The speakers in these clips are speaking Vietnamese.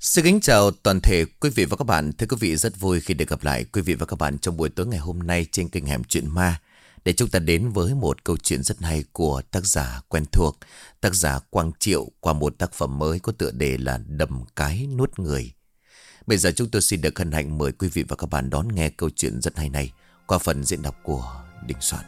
Xin kính chào toàn thể quý vị và các bạn. Thưa quý vị, rất vui khi được gặp lại quý vị và các bạn trong buổi tối ngày hôm nay trên kênh Hẻm Chuyện Ma, để chúng ta đến với một câu chuyện rất hay của tác giả quen thuộc, tác giả Quang Triệu, qua một tác phẩm mới có tựa đề là Đầm Cái Nuốt Người. Bây giờ chúng tôi xin được hân hạnh mời quý vị và các bạn đón nghe câu chuyện rất hay này qua phần diễn đọc của Đình Soạn.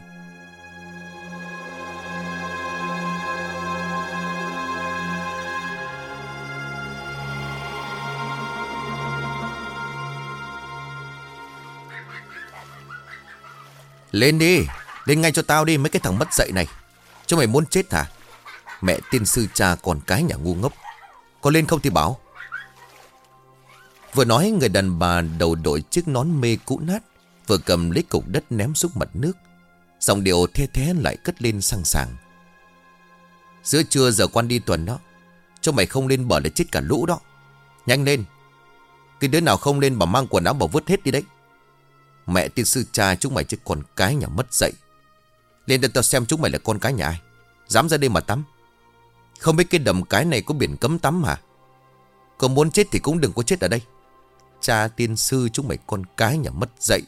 Lên đi, lên ngay cho tao đi mấy cái thằng mất dạy này. Chúng mày muốn chết hả? Mẹ tiên sư cha con cái nhà ngu ngốc. Có lên không thì bảo. Vừa nói, người đàn bà đầu đội chiếc nón mê cũ nát, vừa cầm lấy cục đất ném xuống mặt nước. Giọng điệu the thé lại cất lên sang sảng. Giữa trưa giờ quan đi tuần đó, cho mày không lên bờ là chết cả lũ đó. Nhanh lên. Cái đứa nào không lên bà mang quần áo bà vứt hết đi đấy. Mẹ tiên sư cha chúng mày chứ con cái nhà mất dạy. Lên đây tao xem chúng mày là con cái nhà ai. Dám ra đây mà tắm. Không biết cái đầm cái này có biển cấm tắm hả? Còn muốn chết thì cũng đừng có chết ở đây. Cha tiên sư chúng mày con cái nhà mất dạy.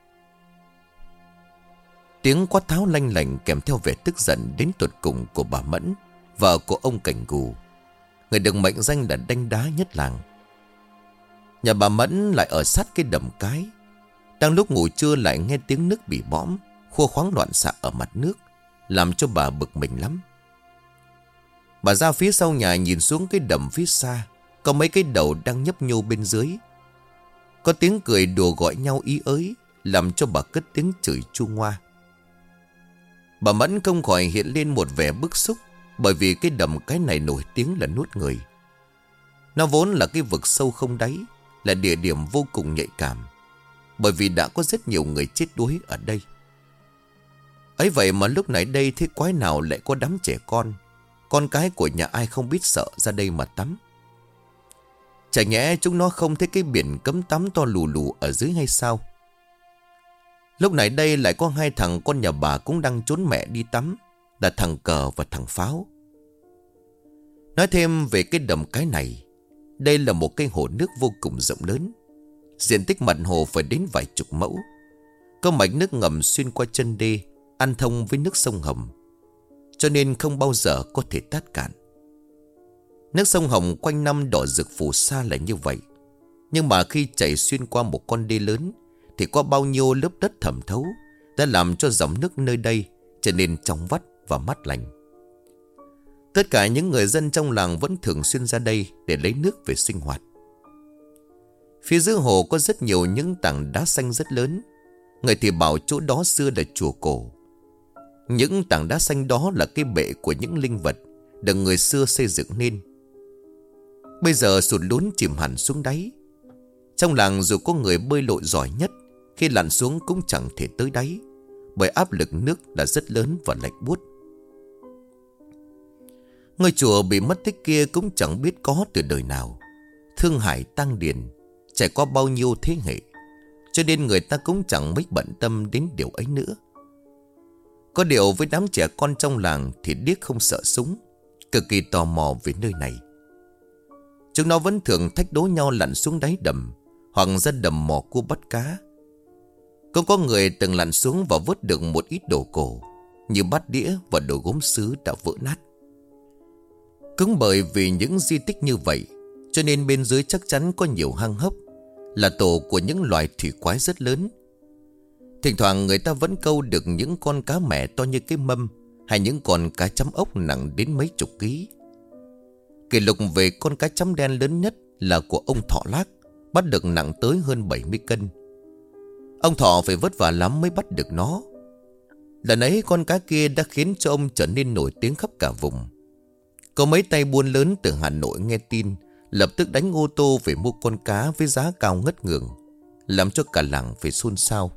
Tiếng quát tháo lanh lành kèm theo vẻ tức giận đến tột cùng của bà Mẫn, vợ của ông Cảnh Gù, người được mệnh danh là đanh đá nhất làng. Nhà bà Mẫn lại ở sát cái đầm cái. Đang lúc ngủ trưa lại nghe tiếng nước bị bõm, khua khoáng loạn xạ ở mặt nước, làm cho bà bực mình lắm. Bà ra phía sau nhà nhìn xuống cái đầm phía xa, có mấy cái đầu đang nhấp nhô bên dưới. Có tiếng cười đùa gọi nhau ý ới, làm cho bà cất tiếng chửi chu ngoa. Bà Mẫn không khỏi hiện lên một vẻ bức xúc, bởi vì cái đầm cái này nổi tiếng là nuốt người. Nó vốn là cái vực sâu không đáy, là địa điểm vô cùng nhạy cảm, bởi vì đã có rất nhiều người chết đuối ở đây. Ấy vậy mà lúc nãy đây thế quái nào lại có đám trẻ con cái của nhà ai không biết sợ ra đây mà tắm. Chả nhẽ chúng nó không thấy cái biển cấm tắm to lù lù ở dưới hay sao? Lúc nãy đây lại có hai thằng con nhà bà cũng đang trốn mẹ đi tắm, là thằng Cờ và thằng Pháo. Nói thêm về cái đầm cái này, đây là một cái hồ nước vô cùng rộng lớn. Diện tích mặt hồ phải đến vài chục mẫu. Có mạch nước ngầm xuyên qua chân đê, ăn thông với nước sông Hồng, cho nên không bao giờ có thể tát cạn. Nước sông Hồng quanh năm đỏ rực phù sa là như vậy. Nhưng mà khi chảy xuyên qua một con đê lớn, thì qua bao nhiêu lớp đất thẩm thấu đã làm cho dòng nước nơi đây trở nên trong vắt và mát lành. Tất cả những người dân trong làng vẫn thường xuyên ra đây để lấy nước về sinh hoạt. Phía dưới hồ có rất nhiều những tảng đá xanh rất lớn. Người thì bảo chỗ đó xưa là chùa cổ. Những tảng đá xanh đó là cái bệ của những linh vật được người xưa xây dựng nên. Bây giờ sụt lún chìm hẳn xuống đáy. Trong làng dù có người bơi lội giỏi nhất, khi lặn xuống cũng chẳng thể tới đáy, bởi áp lực nước đã rất lớn và lạnh buốt. Ngôi chùa bị mất tích kia cũng chẳng biết có từ đời nào. Thương Hải Tăng Điền trải qua bao nhiêu thế hệ, cho nên người ta cũng chẳng mấy bận tâm đến điều ấy nữa. Có điều với đám trẻ con trong làng thì điếc không sợ súng, cực kỳ tò mò về nơi này. Chúng nó vẫn thường thách đố nhau lặn xuống đáy đầm, hoặc ra đầm mò cua bắt cá. Cũng có người từng lặn xuống và vớt được một ít đồ cổ, như bát đĩa và đồ gốm sứ đã vỡ nát. Cũng bởi vì những di tích như vậy, cho nên bên dưới chắc chắn có nhiều hang hốc, là tổ của những loài thủy quái rất lớn. Thỉnh thoảng người ta vẫn câu được những con cá mẹ to như cái mâm, hay những con cá chấm ốc nặng đến mấy chục ký. Kỷ lục về con cá chấm đen lớn nhất là của ông Thọ Lác, bắt được nặng tới hơn 70 cân. Ông Thọ phải vất vả lắm mới bắt được nó. Lần ấy con cá kia đã khiến cho ông trở nên nổi tiếng khắp cả vùng. Có mấy tay buôn lớn từ Hà Nội nghe tin, lập tức đánh ô tô về mua con cá với giá cao ngất ngường, làm cho cả làng phải xôn xao.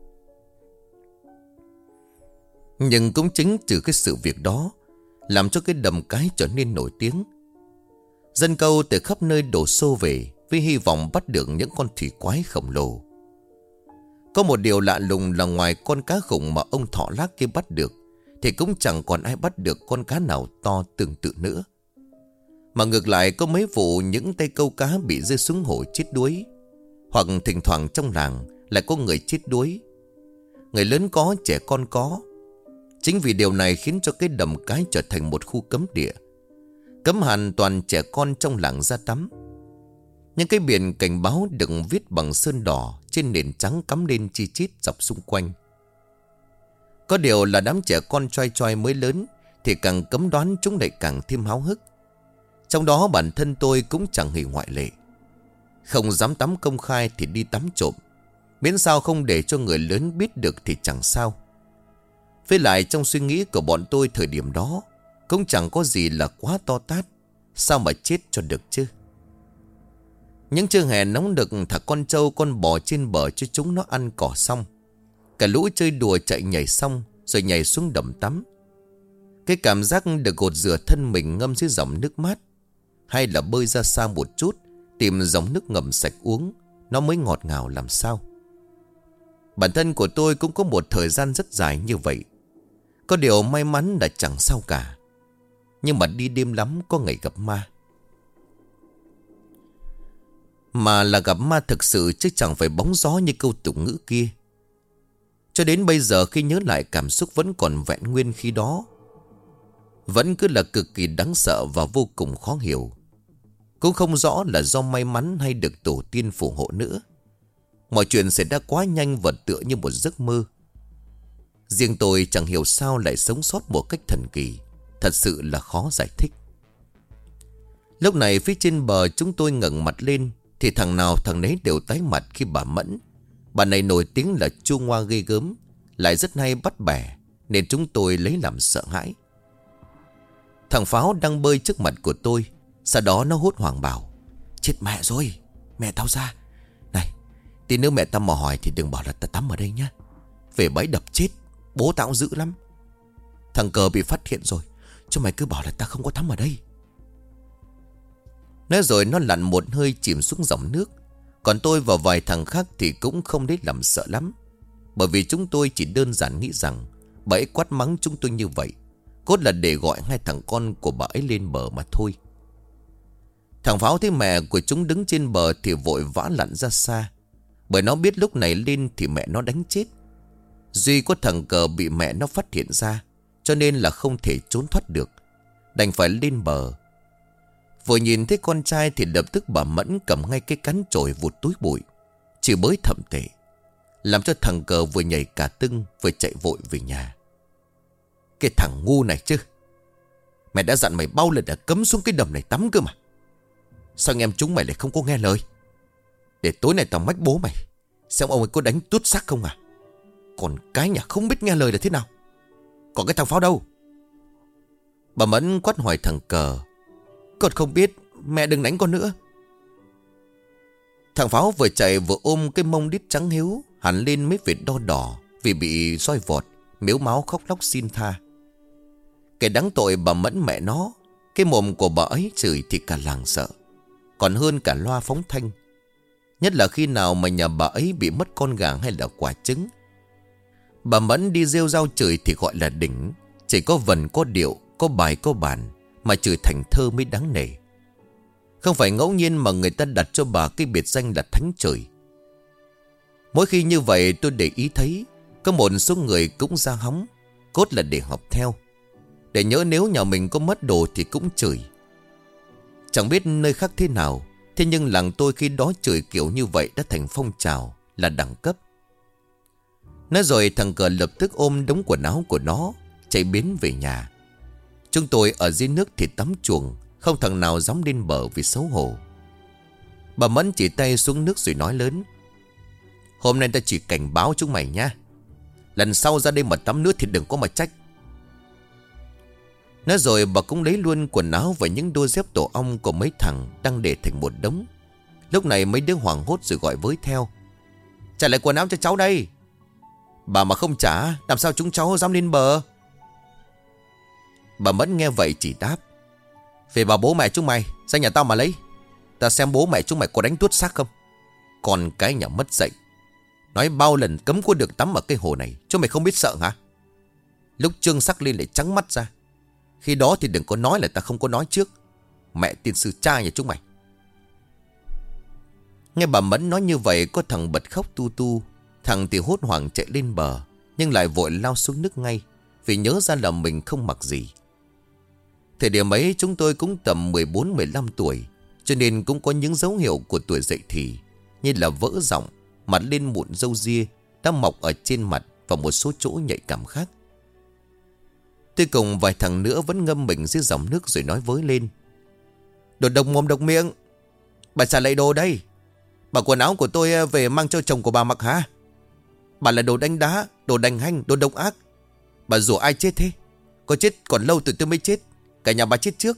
Nhưng cũng chính từ cái sự việc đó, làm cho cái đầm cái trở nên nổi tiếng. Dân câu từ khắp nơi đổ xô về với hy vọng bắt được những con thủy quái khổng lồ. Có một điều lạ lùng là ngoài con cá khủng mà ông Thọ Lác kia bắt được, thì cũng chẳng còn ai bắt được con cá nào to tương tự nữa. Mà ngược lại có mấy vụ những tay câu cá bị rơi xuống hồ chết đuối. Hoặc thỉnh thoảng trong làng lại có người chết đuối. Người lớn có, trẻ con có. Chính vì điều này khiến cho cái đầm cái trở thành một khu cấm địa, cấm hoàn toàn trẻ con trong làng ra tắm. Những cái biển cảnh báo được viết bằng sơn đỏ trên nền trắng cắm lên chi chít dọc xung quanh. Có điều là đám trẻ con choai choai mới lớn thì càng cấm đoán chúng lại càng thêm háo hức. Trong đó bản thân tôi cũng chẳng hề ngoại lệ. Không dám tắm công khai thì đi tắm trộm, miễn sao không để cho người lớn biết được thì chẳng sao. Với lại trong suy nghĩ của bọn tôi thời điểm đó cũng chẳng có gì là quá to tát, sao mà chết cho được chứ. Những trưa hè nóng nực thả con trâu con bò trên bờ cho chúng nó ăn cỏ xong, cả lũ chơi đùa chạy nhảy xong rồi nhảy xuống đầm tắm. Cái cảm giác được gột rửa thân mình ngâm dưới dòng nước mát, hay là bơi ra xa một chút tìm dòng nước ngầm sạch uống, nó mới ngọt ngào làm sao. Bản thân của tôi cũng có một thời gian rất dài như vậy. Có điều may mắn là chẳng sao cả. Nhưng mà đi đêm lắm có ngày gặp ma. Mà là gặp ma thực sự chứ chẳng phải bóng gió như câu tục ngữ kia. Cho đến bây giờ khi nhớ lại cảm xúc vẫn còn vẹn nguyên khi đó. Vẫn cứ là cực kỳ đáng sợ và vô cùng khó hiểu. Cũng không rõ là do may mắn hay được tổ tiên phù hộ nữa. Mọi chuyện xảy ra quá nhanh và tựa như một giấc mơ. Riêng tôi chẳng hiểu sao lại sống sót một cách thần kỳ. Thật sự là khó giải thích. Lúc này phía trên bờ chúng tôi ngẩng mặt lên thì thằng nào thằng nấy đều tái mặt khi bà Mẫn. Bà này nổi tiếng là chua ngoa ghê gớm, lại rất hay bắt bẻ, nên chúng tôi lấy làm sợ hãi. Thằng Pháo đang bơi trước mặt của tôi. Sau đó nó hốt hoảng bảo: chết mẹ rồi, mẹ tao ra. Này, tí nữa mẹ tao mà hỏi thì đừng bảo là tao tắm ở đây nhá. Về bẫy đập chết, bố tao cũng dữ lắm. Thằng Cờ bị phát hiện rồi, cho mày cứ bảo là tao không có tắm ở đây. Nói rồi nó lặn một hơi chìm xuống dòng nước. Còn tôi và vài thằng khác thì cũng không đến làm sợ lắm. Bởi vì chúng tôi chỉ đơn giản nghĩ rằng bà ấy quát mắng chúng tôi như vậy cốt là để gọi hai thằng con của bà ấy lên bờ mà thôi. Thằng Pháo thấy mẹ của chúng đứng trên bờ thì vội vã lặn ra xa, bởi nó biết lúc này lên thì mẹ nó đánh chết. Duy có thằng Cờ bị mẹ nó phát hiện ra, cho nên là không thể trốn thoát được, đành phải lên bờ. Vừa nhìn thấy con trai thì lập tức bà Mẫn cầm ngay cái cán chổi vụt túi bụi, chỉ bới thậm tệ, làm cho thằng Cờ vừa nhảy cả tưng vừa chạy vội về nhà. Cái thằng ngu này chứ, mẹ đã dặn mày bao lần đã cấm xuống cái đầm này tắm cơ mà. Sao anh em chúng mày lại không có nghe lời? Để tối nay tao mách bố mày xem ông ấy có đánh tuốt xác không à. Còn cái nhà không biết nghe lời là thế nào. Còn cái thằng Pháo đâu? Bà Mẫn quát hỏi thằng Cờ: con không biết, mẹ đừng đánh con nữa. Thằng Pháo vừa chạy vừa ôm cái mông đít trắng hiếu hẳn lên mấy vệt đo đỏ vì bị roi vọt, mếu máo khóc lóc xin tha. Cái đáng tội bà Mẫn mẹ nó, cái mồm của bà ấy chửi thì cả làng sợ, còn hơn cả loa phóng thanh. Nhất là khi nào mà nhà bà ấy bị mất con gà hay là quả trứng. Bà Mẫn đi rêu rao chửi thì gọi là đỉnh. Chỉ có vần có điệu, có bài có bản, mà chửi thành thơ mới đáng nể. Không phải ngẫu nhiên mà người ta đặt cho bà cái biệt danh là thánh chửi. Mỗi khi như vậy tôi để ý thấy có một số người cũng ra hóng, cốt là để học theo, để nhớ nếu nhà mình có mất đồ thì cũng chửi. Chẳng biết nơi khác thế nào, thế nhưng làng tôi khi đó chửi kiểu như vậy đã thành phong trào, là đẳng cấp. Nói rồi thằng Cờ lập tức ôm đống quần áo của nó chạy biến về nhà. Chúng tôi ở dưới nước thì tắm chuồng, không thằng nào dám lên bờ vì xấu hổ. Bà Mẫn chỉ tay xuống nước rồi nói lớn: hôm nay ta chỉ cảnh báo chúng mày nha, lần sau ra đây mà tắm nước thì đừng có mà trách. Nói rồi bà cũng lấy luôn quần áo và những đôi dép tổ ong của mấy thằng đang để thành một đống. Lúc này mấy đứa hoảng hốt rồi gọi với theo: trả lại quần áo cho cháu đây. Bà mà không trả, làm sao chúng cháu dám lên bờ? Bà Mẫn nghe vậy chỉ đáp: về bảo bố mẹ chúng mày ra nhà tao mà lấy. Ta xem bố mẹ chúng mày có đánh tuốt xác không. Còn cái nhà mất dạy, nói bao lần cấm có được tắm ở cái hồ này, chúng mày không biết sợ hả? Lúc trương sắc lên lại trắng mắt ra. Khi đó thì đừng có nói là ta không có nói trước. Mẹ tiên sư cha nhà chúng mày. Nghe bà Mẫn nói như vậy, có thằng bật khóc tu tu. Thằng thì hốt hoảng chạy lên bờ, nhưng lại vội lao xuống nước ngay, vì nhớ ra là mình không mặc gì. Thời điểm ấy chúng tôi cũng tầm 14-15 tuổi, cho nên cũng có những dấu hiệu của tuổi dậy thì, như là vỡ giọng, mặt lên mụn râu ria đã mọc ở trên mặt và một số chỗ nhạy cảm khác. Tôi cùng vài thằng nữa vẫn ngâm mình dưới dòng nước rồi nói với lên: Đồ độc mồm độc miệng, bà trả lại đồ đây. Bà quần áo của tôi về mang cho chồng của bà mặc hả? Bà là đồ đánh đá, đồ đành hanh, đồ độc ác. Bà rủa ai chết thế? Có chết còn lâu tụi tôi mới chết. Cả nhà bà chết trước.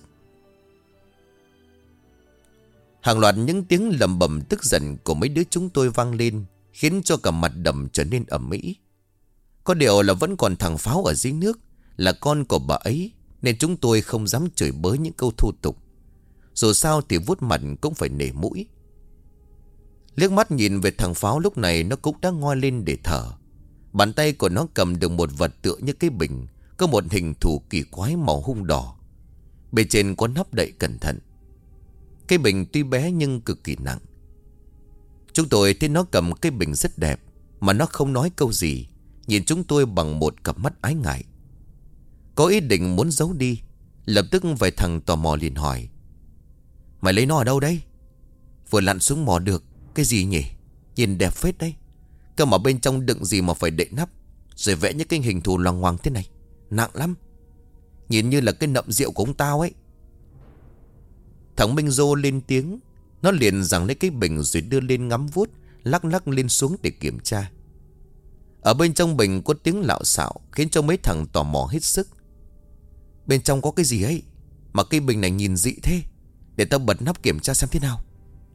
Hàng loạt những tiếng lầm bầm tức giận của mấy đứa chúng tôi vang lên, khiến cho cả mặt đầm trở nên ầm ĩ. Có điều là vẫn còn thằng Pháo ở dưới nước, là con của bà ấy, nên chúng tôi không dám chửi bới những câu thô tục. Dù sao thì vuốt mặt cũng phải nể mũi. Liếc mắt nhìn về thằng Pháo, lúc này nó cũng đã ngoi lên để thở. Bàn tay của nó cầm được một vật tựa như cái bình, có một hình thù kỳ quái màu hung đỏ. Bề trên có nắp đậy cẩn thận. Cái bình tuy bé nhưng cực kỳ nặng. Chúng tôi thấy nó cầm cái bình rất đẹp, mà nó không nói câu gì, nhìn chúng tôi bằng một cặp mắt ái ngại. Có ý định muốn giấu đi. Lập tức vài thằng tò mò liền hỏi: Mày lấy nó ở đâu đấy? Vừa lặn xuống mò được. Cái gì nhỉ? Nhìn đẹp phết đấy. Cơ mà bên trong đựng gì mà phải đậy nắp, rồi vẽ những cái hình thù loằng ngoằng thế này. Nặng lắm. Nhìn như là cái nậm rượu của ông tao ấy. Thằng Minh Dô lên tiếng. Nó liền giằng lấy cái bình rồi đưa lên ngắm vuốt, lắc lắc lên xuống để kiểm tra. Ở bên trong bình có tiếng lạo xạo, khiến cho mấy thằng tò mò hết sức. Bên trong có cái gì ấy mà cái bình này nhìn dị thế? Để tao bật nắp kiểm tra xem thế nào.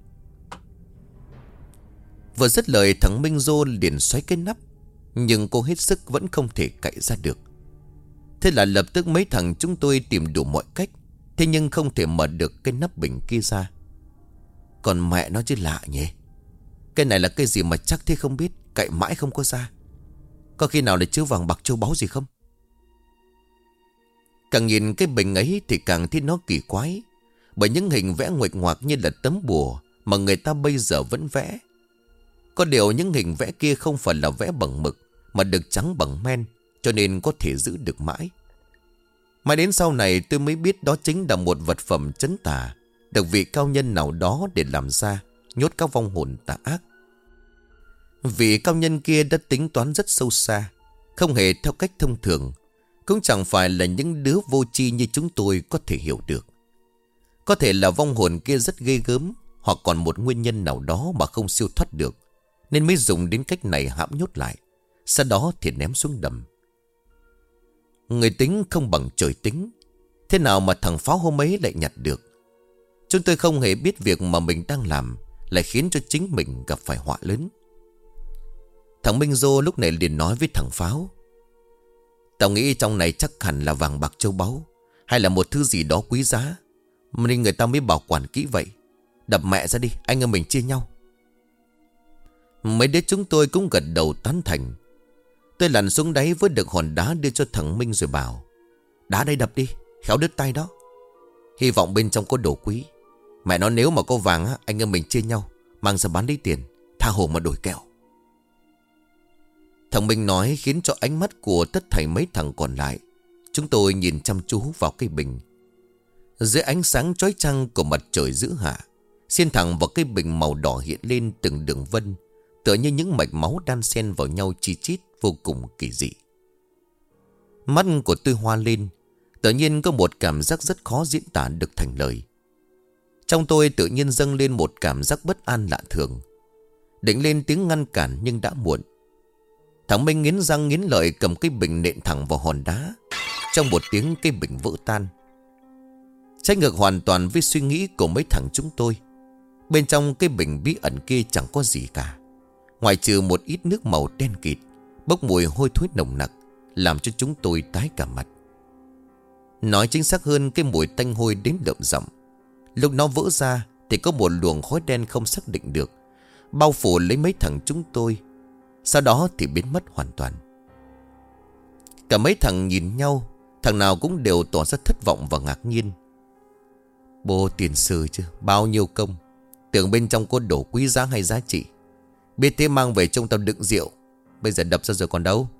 Vừa dứt lời, thằng Minh Dô liền xoáy cái nắp, nhưng cô hết sức vẫn không thể cạy ra được. Thế là lập tức mấy thằng chúng tôi tìm đủ mọi cách, thế nhưng không thể mở được cái nắp bình kia ra. Còn mẹ nó chứ lạ nhỉ. Cái này là cái gì mà chắc thế không biết, cạy mãi không có ra. Có khi nào là chứa vàng bạc châu báu gì không? Càng nhìn cái bình ấy thì càng thấy nó kỳ quái, bởi những hình vẽ nguệch ngoạc như là tấm bùa mà người ta bây giờ vẫn vẽ. Có điều những hình vẽ kia không phải là vẽ bằng mực, mà được trắng bằng men, cho nên có thể giữ được mãi. Mãi đến sau này tôi mới biết đó chính là một vật phẩm trấn tà, được vị cao nhân nào đó để làm ra, nhốt các vong hồn tà ác. Vị cao nhân kia đã tính toán rất sâu xa, không hề theo cách thông thường, cũng chẳng phải là những đứa vô tri như chúng tôi có thể hiểu được. Có thể là vong hồn kia rất ghê gớm, hoặc còn một nguyên nhân nào đó mà không siêu thoát được, nên mới dùng đến cách này hãm nhốt lại, sau đó thì ném xuống đầm. Người tính không bằng trời tính. Thế nào mà thằng Pháo hôm ấy lại nhặt được? Chúng tôi không hề biết việc mà mình đang làm lại khiến cho chính mình gặp phải họa lớn. Thằng Minh Dô lúc này liền nói với thằng Pháo: Tao nghĩ trong này chắc hẳn là vàng bạc châu báu, hay là một thứ gì đó quý giá, nên người ta mới bảo quản kỹ vậy. Đập mẹ ra đi, anh em mình chia nhau. Mấy đứa chúng tôi cũng gật đầu tán thành. Tôi lặn xuống đáy với được hòn đá đưa cho thằng Minh rồi bảo: Đá đây đập đi, khéo đứt tay đó. Hy vọng bên trong có đồ quý. Mẹ nó nếu mà có vàng á, anh em mình chia nhau, mang ra bán lấy tiền, tha hồ mà đổi kẹo. Thằng Minh nói khiến cho ánh mắt của tất thảy mấy thằng còn lại. Chúng tôi nhìn chăm chú vào cái bình. Dưới ánh sáng chói chang của mặt trời giữa hạ, xiên thẳng vào cái bình màu đỏ hiện lên từng đường vân, tựa như những mạch máu đan xen vào nhau chi chít, vô cùng kỳ dị. Mắt của tôi hoa lên, tự nhiên có một cảm giác rất khó diễn tả được thành lời. Trong tôi tự nhiên dâng lên một cảm giác bất an lạ thường. Định lên tiếng ngăn cản nhưng đã muộn. Thằng Minh nghiến răng nghiến lợi cầm cái bình nện thẳng vào hòn đá. Trong một tiếng cái bình vỡ tan. Trái ngược hoàn toàn với suy nghĩ của mấy thằng chúng tôi. Bên trong cái bình bí ẩn kia chẳng có gì cả, ngoài trừ một ít nước màu đen kịt, bốc mùi hôi thối nồng nặc, làm cho chúng tôi tái cả mặt. Nói chính xác hơn, cái mùi tanh hôi đến đậm đậm. Lúc nó vỡ ra thì có một luồng khói đen không xác định được, bao phủ lấy mấy thằng chúng tôi, sau đó thì biến mất hoàn toàn. Cả mấy thằng nhìn nhau, thằng nào cũng đều tỏ ra thất vọng và ngạc nhiên. Bố tiền sư chứ, bao nhiêu công. Tưởng bên trong có đồ quý giá hay giá trị. Biết thế mang về trong tao đựng rượu. Bây giờ đập ra rồi còn đâu.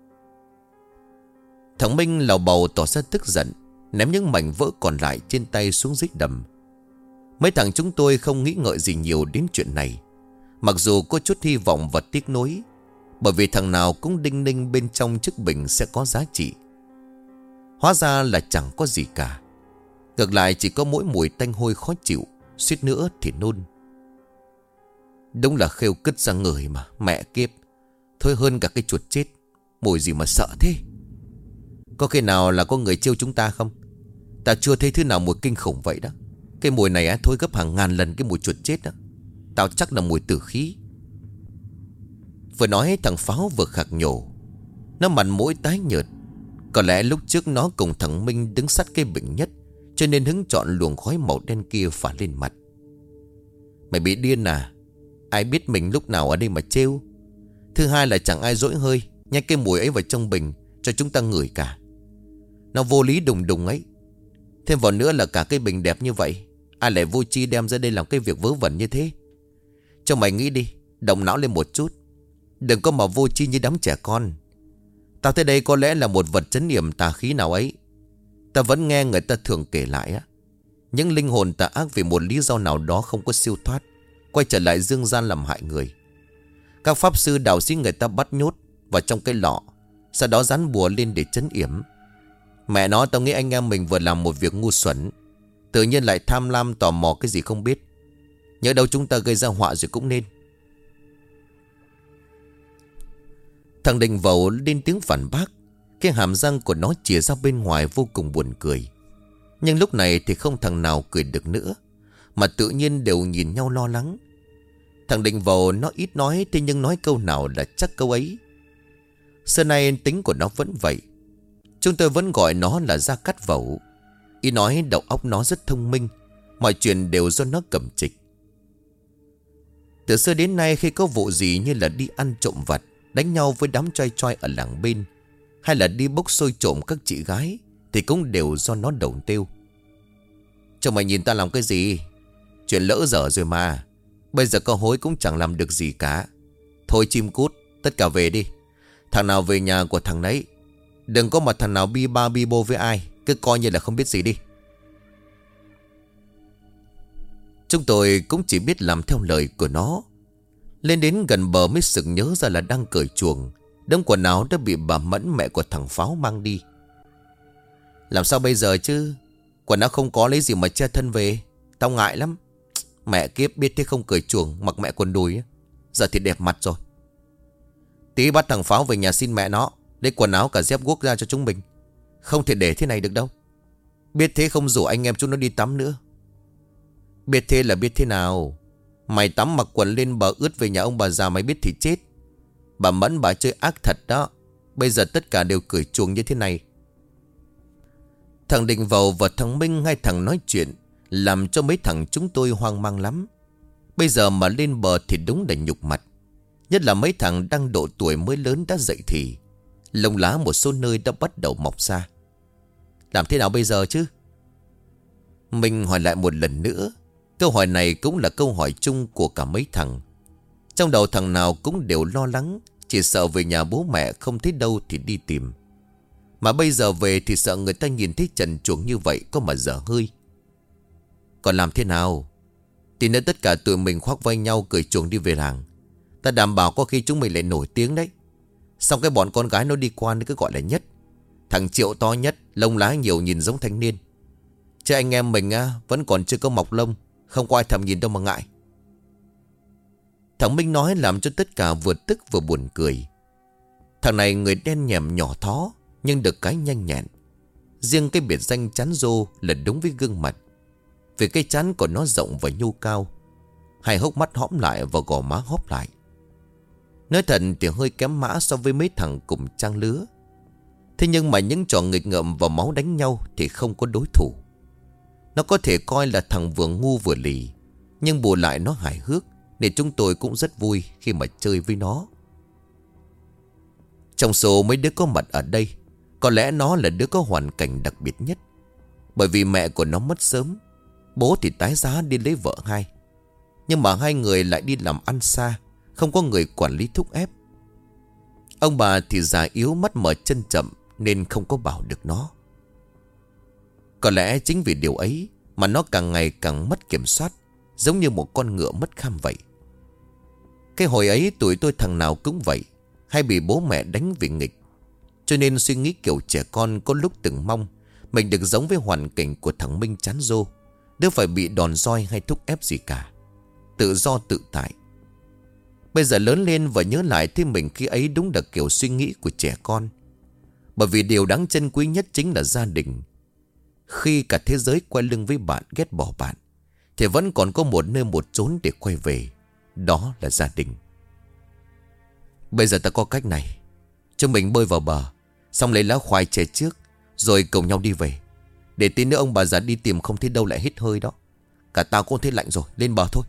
Thằng Minh lầu bầu tỏ ra tức giận, ném những mảnh vỡ còn lại trên tay xuống dưới đầm. Mấy thằng chúng tôi không nghĩ ngợi gì nhiều đến chuyện này, mặc dù có chút hy vọng và tiếc nuối, bởi vì thằng nào cũng đinh ninh bên trong chiếc bình sẽ có giá trị. Hóa ra là chẳng có gì cả. Ngược lại chỉ có mỗi mùi tanh hôi khó chịu, suýt nữa thì nôn. Đúng là khêu cứt ra người mà, mẹ kiếp. Thôi hơn cả cái chuột chết. Mùi gì mà sợ thế. Có khi nào là có người trêu chúng ta không? Ta chưa thấy thứ nào mùi kinh khủng vậy đó. Cái mùi này á, thôi gấp hàng ngàn lần cái mùi chuột chết đó. Tao chắc là mùi tử khí. Vừa nói thằng Pháo vừa khạc nhổ. Nó mặt mũi tái nhợt. Có lẽ lúc trước nó cùng thằng Minh đứng sát cây bình nhất, cho nên hứng chọn luồng khói màu đen kia phả lên mặt. Mày bị điên à? Ai biết mình lúc nào ở đây mà trêu. Thứ hai là chẳng ai dỗi hơi nhét cái mùi ấy vào trong bình cho chúng ta ngửi cả. Nó vô lý đùng đùng ấy. Thêm vào nữa là cả cái bình đẹp như vậy, ai lại vô tri đem ra đây làm cái việc vớ vẩn như thế. Cho mày nghĩ đi, động não lên một chút. Đừng có mà vô tri như đám trẻ con. Tao thấy đây có lẽ là một vật trấn yểm tà khí nào ấy. Ta vẫn nghe người ta thường kể lại á, những linh hồn tà ác vì một lý do nào đó không có siêu thoát, quay trở lại dương gian làm hại người. Các pháp sư đạo sĩ người ta bắt nhốt vào trong cái lọ, sau đó dán bùa lên để trấn yểm. Mẹ nó, tao nghĩ anh em mình vừa làm một việc ngu xuẩn, tự nhiên lại tham lam tò mò cái gì không biết. Nhớ đâu chúng ta gây ra họa rồi cũng nên. Thằng Đình Vẩu lên tiếng phản bác. Cái hàm răng của nó chìa ra bên ngoài vô cùng buồn cười. Nhưng lúc này thì không thằng nào cười được nữa, mà tự nhiên đều nhìn nhau lo lắng. Thằng Đình Vẩu nó ít nói, thế nhưng nói câu nào là chắc câu ấy. Xưa nay tính của nó vẫn vậy. Chúng tôi vẫn gọi nó là Gia Cát Vẩu. Ý nói đầu óc nó rất thông minh, mọi chuyện đều do nó cầm trịch. Từ xưa đến nay khi có vụ gì như là đi ăn trộm vặt, đánh nhau với đám choi choi ở làng bên, hay là đi bốc xôi trộm các chị gái, thì cũng đều do nó đầu tiêu. Cho mày nhìn ta làm cái gì? Chuyện lỡ dở rồi mà. Bây giờ có hối cũng chẳng làm được gì cả. Thôi chim cút, tất cả về đi. Thằng nào về nhà của thằng nấy. Đừng có mà thằng nào bi ba bi bô với ai, cứ coi như là không biết gì đi. Chúng tôi cũng chỉ biết làm theo lời của nó. Lên đến gần bờ mới sực nhớ ra là đang cởi chuồng. Đống quần áo đã bị bà Mẫn, mẹ của thằng Pháo, mang đi. Làm sao bây giờ chứ? Quần áo không có lấy gì mà che thân về. Tao ngại lắm. Mẹ kiếp, biết thế không cởi chuồng mặc mẹ quần đùi. Giờ thì đẹp mặt rồi. Tí bắt thằng Pháo về nhà xin mẹ nó lấy quần áo cả dép guốc ra cho chúng mình. Không thể để thế này được đâu. Biết thế không rủ anh em chúng nó đi tắm nữa. Biết thế là biết thế nào? Mày tắm mặc quần lên bờ ướt về nhà ông bà già mày biết thì chết. Bà Mẫn bà chơi ác thật đó. Bây giờ tất cả đều cởi chuồng như thế này. Thằng Đình Vẩu và thằng Minh, hai thằng nói chuyện, làm cho mấy thằng chúng tôi hoang mang lắm. Bây giờ mà lên bờ thì đúng là nhục mặt. Nhất là mấy thằng đang độ tuổi mới lớn đã dậy thì. Lông lá một số nơi đã bắt đầu mọc ra. Làm thế nào bây giờ chứ? Mình hỏi lại một lần nữa. Câu hỏi này cũng là câu hỏi chung của cả mấy thằng. Trong đầu thằng nào cũng đều lo lắng, chỉ sợ về nhà bố mẹ không thấy đâu thì đi tìm. Mà bây giờ về thì sợ người ta nhìn thấy trần truồng như vậy có mà dở hơi. Còn làm thế nào? Thì nếu tất cả tụi mình khoác vai nhau cởi chuồng đi về làng, ta đảm bảo có khi chúng mình lại nổi tiếng đấy. Xong cái bọn con gái nó đi qua nó cứ gọi là Nhất. Thằng Triệu to nhất, lông lá nhiều nhìn giống thanh niên. Chứ anh em mình vẫn còn chưa có mọc lông, không có ai thèm nhìn đâu mà ngại. Thằng Minh nói làm cho tất cả vừa tức vừa buồn cười. Thằng này người đen nhèm nhỏ thó, nhưng được cái nhanh nhẹn. Riêng cái biệt danh chán rô là đúng với gương mặt. Vì cái chán của nó rộng và nhô cao, hai hốc mắt hõm lại và gò má hóp lại. Nói thật thì hơi kém mã so với mấy thằng cùng trang lứa. Thế nhưng mà những trò nghịch ngợm và máu đánh nhau thì không có đối thủ. Nó có thể coi là thằng vừa ngu vừa lì, nhưng bù lại nó hài hước, nên chúng tôi cũng rất vui khi mà chơi với nó. Trong số mấy đứa có mặt ở đây, có lẽ nó là đứa có hoàn cảnh đặc biệt nhất. Bởi vì mẹ của nó mất sớm. Bố thì tái giá đi lấy vợ hai. Nhưng mà hai người lại đi làm ăn xa, không có người quản lý thúc ép. Ông bà thì già yếu, mắt mở chân chậm, nên không có bảo được nó. Có lẽ chính vì điều ấy mà nó càng ngày càng mất kiểm soát, giống như một con ngựa mất kham vậy. Cái hồi ấy tuổi tôi thằng nào cũng vậy, hay bị bố mẹ đánh vì nghịch. Cho nên suy nghĩ kiểu trẻ con có lúc từng mong mình được giống với hoàn cảnh của thằng Minh chán rô, đứa phải bị đòn roi hay thúc ép gì cả, tự do tự tại. Bây giờ lớn lên và nhớ lại thì mình khi ấy đúng là kiểu suy nghĩ của trẻ con. Bởi vì điều đáng trân quý nhất chính là gia đình. Khi cả thế giới quay lưng với bạn, ghét bỏ bạn, thì vẫn còn có một nơi một chốn để quay về. Đó là gia đình. Bây giờ ta có cách này. Cho mình bơi vào bờ, xong lấy lá khoai che trước, rồi cùng nhau đi về. Để tí nữa ông bà già đi tìm không thấy đâu lại hết hơi đó. Cả tao cũng thấy lạnh rồi, lên bờ thôi.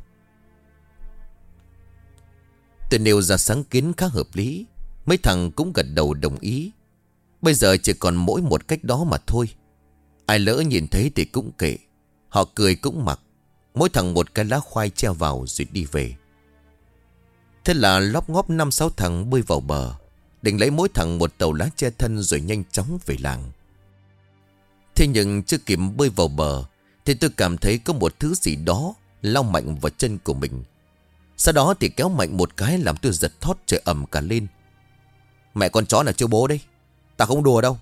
Tôi nêu ra sáng kiến khá hợp lý. Mấy thằng cũng gật đầu đồng ý. Bây giờ chỉ còn mỗi một cách đó mà thôi. Ai lỡ nhìn thấy thì cũng kệ. Họ cười cũng mặc. Mỗi thằng một cái lá khoai treo vào rồi đi về. Thế là lóp ngóp 5-6 thằng bơi vào bờ, định lấy mỗi thằng một tàu lá che thân rồi nhanh chóng về làng. Thế nhưng chưa kịp bơi vào bờ thì tôi cảm thấy có một thứ gì đó lao mạnh vào chân của mình. Sau đó thì kéo mạnh một cái làm tôi giật thót trời ẩm cả lên. Mẹ con chó là chưa bố đấy, ta không đùa đâu.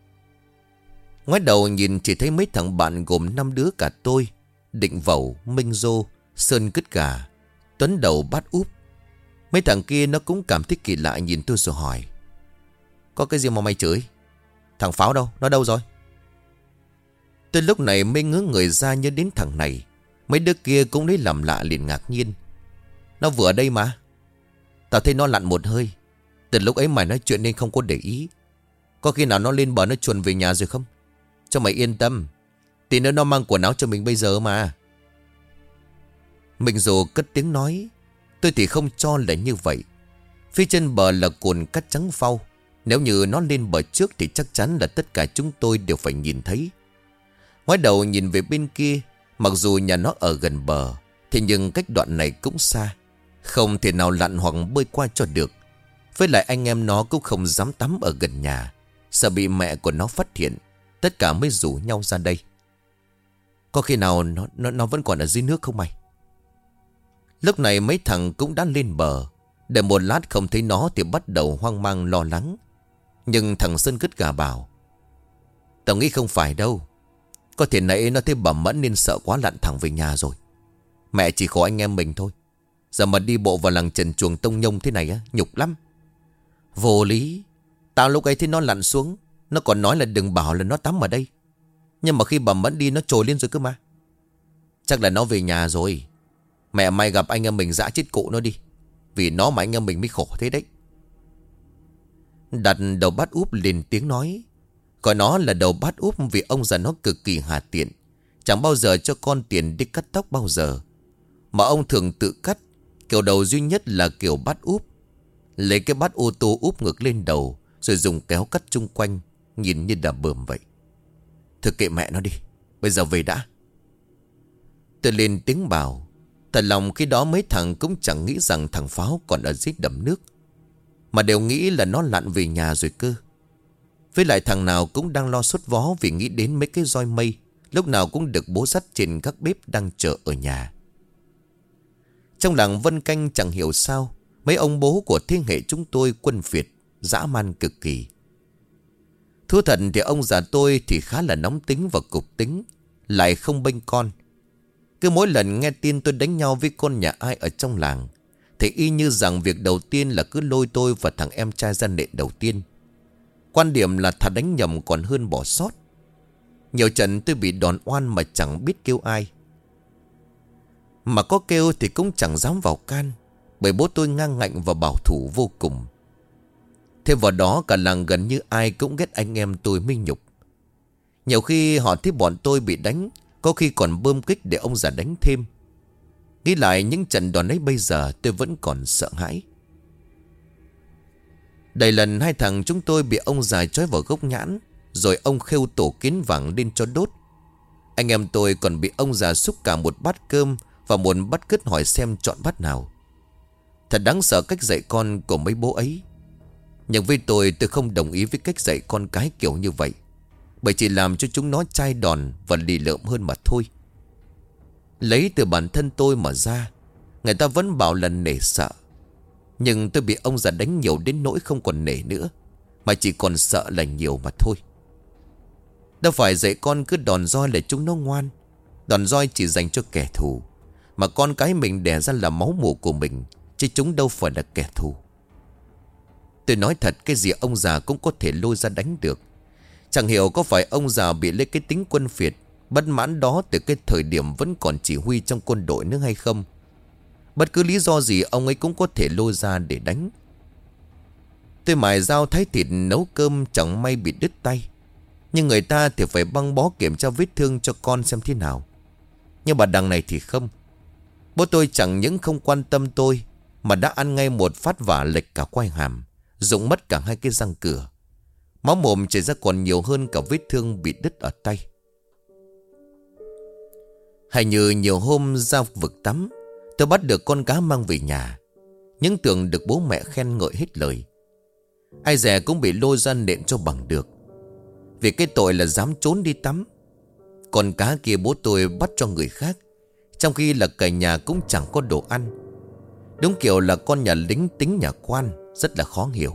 Ngoái đầu nhìn chỉ thấy mấy thằng bạn gồm 5 đứa cả tôi, Định Vẩu, Minh Dô, Sơn Cứt Gà, Tuấn Đầu Bát Úp. Mấy thằng kia nó cũng cảm thấy kỳ lạ, nhìn tôi rồi hỏi: có cái gì mà mày chửi? Thằng Pháo đâu? Nó đâu rồi? Tôi lúc này mới ngớ người ra nhớ đến thằng này. Mấy đứa kia cũng lấy làm lạ liền ngạc nhiên. Nó vừa ở đây mà. Tao thấy nó lặn một hơi. Từ lúc ấy mày nói chuyện nên không có để ý. Có khi nào nó lên bờ nó chuồn về nhà rồi không? Cho mày yên tâm, tí nữa nó mang quần áo cho mình bây giờ mà. Mình dù cất tiếng nói, tôi thì không cho là như vậy. Phía trên bờ là cồn cát trắng phau. Nếu như nó lên bờ trước thì chắc chắn là tất cả chúng tôi đều phải nhìn thấy. Ngoái đầu nhìn về bên kia, mặc dù nhà nó ở gần bờ, thế nhưng cách đoạn này cũng xa, không thể nào lặn hoặc bơi qua cho được. Với lại anh em nó cũng không dám tắm ở gần nhà, sợ bị mẹ của nó phát hiện. Tất cả mới rủ nhau ra đây. Có khi nào nó vẫn còn ở dưới nước không mày? Lúc này mấy thằng cũng đã lên bờ. Để một lát không thấy nó thì bắt đầu hoang mang lo lắng. Nhưng thằng Sơn Cứt Gà bảo: tao nghĩ không phải đâu. Có thể nãy nó thấy bà Mẫn nên sợ quá lặn thẳng về nhà rồi. Mẹ chỉ khổ anh em mình thôi. Giờ mà đi bộ vào làng trần chuồng tông nhông thế này á, nhục lắm. Vô lý. Tao lúc ấy thấy nó lặn xuống, nó còn nói là đừng bảo là nó tắm ở đây. Nhưng mà khi bà Mẫn đi nó trồi lên rồi cơ mà. Chắc là nó về nhà rồi. Mẹ mày gặp anh em mình dã chết cụ nó đi. Vì nó mà anh em mình mới khổ thế đấy. Đặt Đầu Bát Úp lên tiếng nói. Gọi nó là Đầu Bát Úp vì ông già nó cực kỳ hà tiện. Chẳng bao giờ cho con tiền đi cắt tóc bao giờ. Mà ông thường tự cắt. Kiểu đầu duy nhất là kiểu bát úp. Lấy cái bát ô tô úp ngược lên đầu, rồi dùng kéo cắt chung quanh, nhìn như đà bờm vậy. Thôi kệ mẹ nó đi, bây giờ về đã. Tôi lên tiếng bảo. Thật lòng khi đó mấy thằng cũng chẳng nghĩ rằng thằng Pháo còn ở dưới đầm nước, mà đều nghĩ là nó lặn về nhà rồi cơ. Với lại thằng nào cũng đang lo sốt vó vì nghĩ đến mấy cái roi mây lúc nào cũng được bố dắt trên các bếp đang chờ ở nhà. Trong làng Vân Canh chẳng hiểu sao mấy ông bố của thế hệ chúng tôi quân Việt dã man cực kỳ. Thú thật thì ông già tôi thì khá là nóng tính và cục tính, lại không bênh con. Cứ mỗi lần nghe tin tôi đánh nhau với con nhà ai ở trong làng thì y như rằng việc đầu tiên là cứ lôi tôi và thằng em trai ra nện đầu tiên. Quan điểm là thà đánh nhầm còn hơn bỏ sót. Nhiều trận tôi bị đòn oan mà chẳng biết kêu ai. Mà có kêu thì cũng chẳng dám vào can, bởi bố tôi ngang ngạnh và bảo thủ vô cùng. Thêm vào đó cả làng gần như ai cũng ghét anh em tôi mới nhục. Nhiều khi họ thấy bọn tôi bị đánh, có khi còn bơm kích để ông già đánh thêm. Nghĩ lại những trận đòn ấy bây giờ tôi vẫn còn sợ hãi. Đầy lần hai thằng chúng tôi bị ông già trói vào gốc nhãn, rồi ông khêu tổ kiến vàng lên cho đốt. Anh em tôi còn bị ông già xúc cả một bát cơm và một bát cứt hỏi xem chọn bát nào. Thật đáng sợ cách dạy con của mấy bố ấy. Nhưng với tôi không đồng ý với cách dạy con cái kiểu như vậy, bởi chỉ làm cho chúng nó chai đòn và lì lợm hơn mà thôi. Lấy từ bản thân tôi mà ra, người ta vẫn bảo là nể sợ. Nhưng tôi bị ông già đánh nhiều đến nỗi không còn nể nữa, mà chỉ còn sợ là nhiều mà thôi. Đâu phải dạy con cứ đòn roi để chúng nó ngoan. Đòn roi chỉ dành cho kẻ thù, mà con cái mình đẻ ra là máu mủ của mình, chứ chúng đâu phải là kẻ thù. Tôi nói thật, cái gì ông già cũng có thể lôi ra đánh được. Chẳng hiểu có phải ông già bị lấy cái tính quân phiệt bất mãn đó từ cái thời điểm vẫn còn chỉ huy trong quân đội nữa hay không. Bất cứ lý do gì ông ấy cũng có thể lôi ra để đánh. Tôi mài dao thái thịt nấu cơm chẳng may bị đứt tay, nhưng người ta thì phải băng bó kiểm tra vết thương cho con xem thế nào. Nhưng bà đằng này thì không. Bố tôi chẳng những không quan tâm tôi, mà đã ăn ngay một phát vả lệch cả quai hàm, rụng mất cả hai cái răng cửa. Máu mồm chảy ra còn nhiều hơn cả vết thương bị đứt ở tay. Hay như nhiều hôm ra vực tắm, tôi bắt được con cá mang về nhà, những tưởng được bố mẹ khen ngợi hết lời. Ai dè cũng bị lôi ra nện cho bằng được, vì cái tội là dám trốn đi tắm. Con cá kia bố tôi bắt cho người khác, trong khi là cả nhà cũng chẳng có đồ ăn. Đúng kiểu là con nhà lính tính nhà quan, rất là khó hiểu.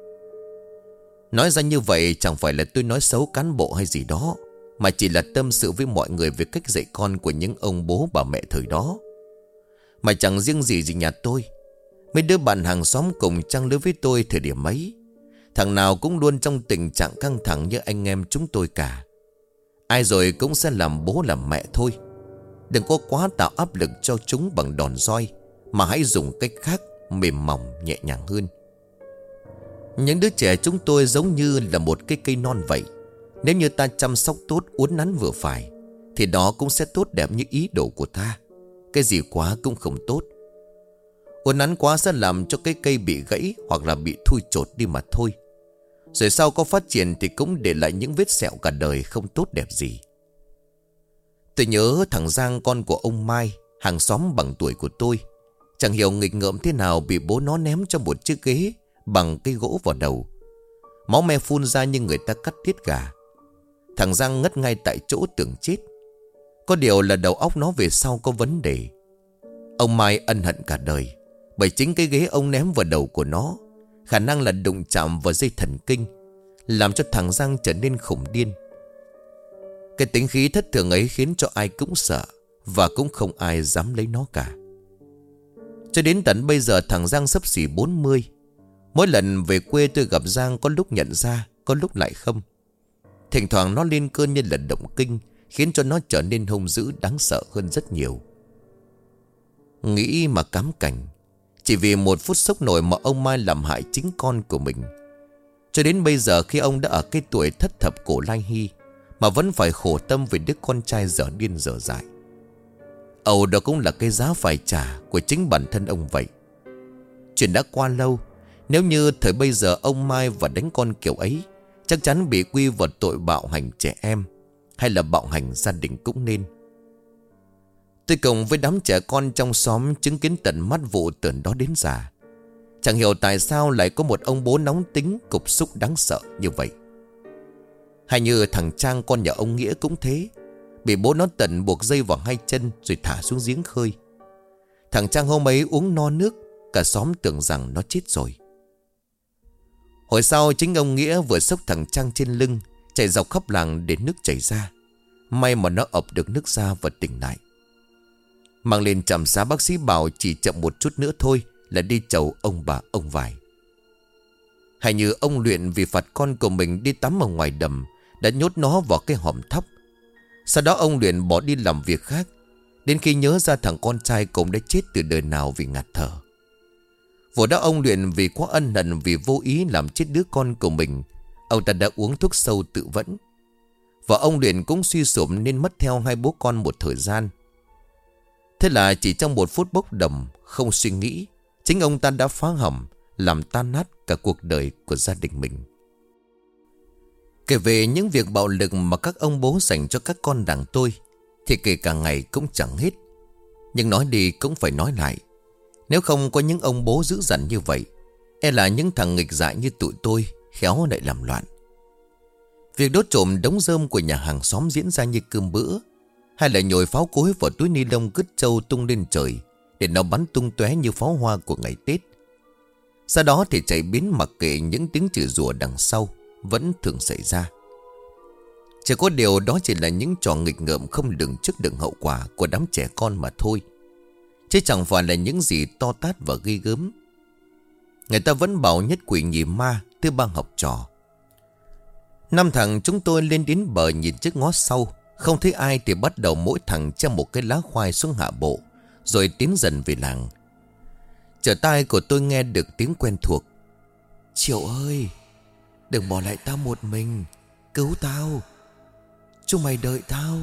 Nói ra như vậy chẳng phải là tôi nói xấu cán bộ hay gì đó, mà chỉ là tâm sự với mọi người về cách dạy con của những ông bố bà mẹ thời đó. Mà chẳng riêng gì nhà tôi, mấy đứa bạn hàng xóm cùng trang lứa với tôi thời điểm ấy, thằng nào cũng luôn trong tình trạng căng thẳng như anh em chúng tôi cả. Ai rồi cũng sẽ làm bố làm mẹ thôi. Đừng có quá tạo áp lực cho chúng bằng đòn roi, mà hãy dùng cách khác, mềm mỏng nhẹ nhàng hơn. Những đứa trẻ chúng tôi giống như là một cái cây non vậy. Nếu như ta chăm sóc tốt, uốn nắn vừa phải, thì đó cũng sẽ tốt đẹp như ý đồ của ta. Cái gì quá cũng không tốt. Uốn nắn quá sẽ làm cho cái cây bị gãy hoặc là bị thui chột đi mà thôi. Rồi sau có phát triển thì cũng để lại những vết sẹo cả đời không tốt đẹp gì. Tôi nhớ thằng Giang, con của ông Mai, hàng xóm bằng tuổi của tôi, chẳng hiểu nghịch ngợm thế nào bị bố nó ném cho một chiếc ghế bằng cây gỗ vào đầu. Máu me phun ra như người ta cắt tiết gà. Thằng Giang ngất ngay tại chỗ tưởng chết. Có điều là đầu óc nó về sau có vấn đề. Ông Mai ân hận cả đời, bởi chính cái ghế ông ném vào đầu của nó khả năng là đụng chạm vào dây thần kinh, làm cho thằng Giang trở nên khủng điên. Cái tính khí thất thường ấy khiến cho ai cũng sợ, và cũng không ai dám lấy nó cả. Cho đến tận bây giờ thằng Giang xấp xỉ 40. Mỗi lần về quê tôi gặp Giang, có lúc nhận ra, có lúc lại không. Thỉnh thoảng nó lên cơn như là động kinh, khiến cho nó trở nên hung dữ đáng sợ hơn rất nhiều. Nghĩ mà cám cảnh, chỉ vì một phút sốc nổi mà ông Mai làm hại chính con của mình. Cho đến bây giờ khi ông đã ở cái tuổi thất thập cổ lai hy, mà vẫn phải khổ tâm vì đứa con trai dở điên dở dại. Âu đó cũng là cái giá phải trả của chính bản thân ông vậy. Chuyện đã qua lâu. Nếu như thời bây giờ ông Mai và đánh con kiểu ấy, chắc chắn bị quy vào tội bạo hành trẻ em, hay là bạo hành gia đình cũng nên. Tôi cùng với đám trẻ con trong xóm chứng kiến tận mắt vụ từ đó đến già. Chẳng hiểu tại sao lại có một ông bố nóng tính, cục xúc đáng sợ như vậy. Hay như thằng Trang, con nhà ông Nghĩa cũng thế, bị bố nó tận buộc dây vào hai chân rồi thả xuống giếng khơi. Thằng Trang hôm ấy uống no nước, cả xóm tưởng rằng nó chết rồi. Hồi sau chính ông Nghĩa vừa xốc thằng Trang trên lưng, chạy dọc khắp làng để nước chảy ra. May mà nó ập được nước ra và tỉnh lại. Mang lên trạm xá, bác sĩ bảo chỉ chậm một chút nữa thôi là đi chầu ông bà ông vải. Hay như ông Luyện vì phạt con của mình đi tắm ở ngoài đầm, đã nhốt nó vào cái hòm thóc. Sau đó ông Luyện bỏ đi làm việc khác, đến khi nhớ ra thằng con trai cũng đã chết từ đời nào vì ngạt thở. Vụ đó ông Luyện vì quá ân hận, vì vô ý làm chết đứa con của mình, ông ta đã uống thuốc sâu tự vẫn. Và ông Luyện cũng suy sụp nên mất theo hai bố con một thời gian. Thế là chỉ trong một phút bốc đồng, không suy nghĩ, chính ông ta đã phá hỏng, làm tan nát cả cuộc đời của gia đình mình. Kể về những việc bạo lực mà các ông bố dành cho các con đàn tôi thì kể cả ngày cũng chẳng hết. Nhưng nói đi cũng phải nói lại. Nếu không có những ông bố dữ dằn như vậy, e là những thằng nghịch dại như tụi tôi khéo lại làm loạn. Việc đốt trộm đống rơm của nhà hàng xóm diễn ra như cơm bữa, hay là nhồi pháo cối vào túi ni lông cứt trâu tung lên trời để nó bắn tung tóe như pháo hoa của ngày Tết. Sau đó thì chạy biến mặc kệ những tiếng chửi rủa đằng sau vẫn thường xảy ra. Chỉ có điều đó chỉ là những trò nghịch ngợm không lường trước được hậu quả của đám trẻ con mà thôi, chứ chẳng phải là những gì to tát và ghê gớm. Người ta vẫn bảo nhất quỷ nhì ma, thứ ba học trò. Năm thằng chúng tôi lên đến bờ nhìn trước ngó sau, không thấy ai thì bắt đầu mỗi thằng treo một cái lá khoai xuống hạ bộ, rồi tiến dần về làng. Trở tai của tôi nghe được tiếng quen thuộc. Triệu ơi, đừng bỏ lại tao một mình, cứu tao, chúng mày đợi tao.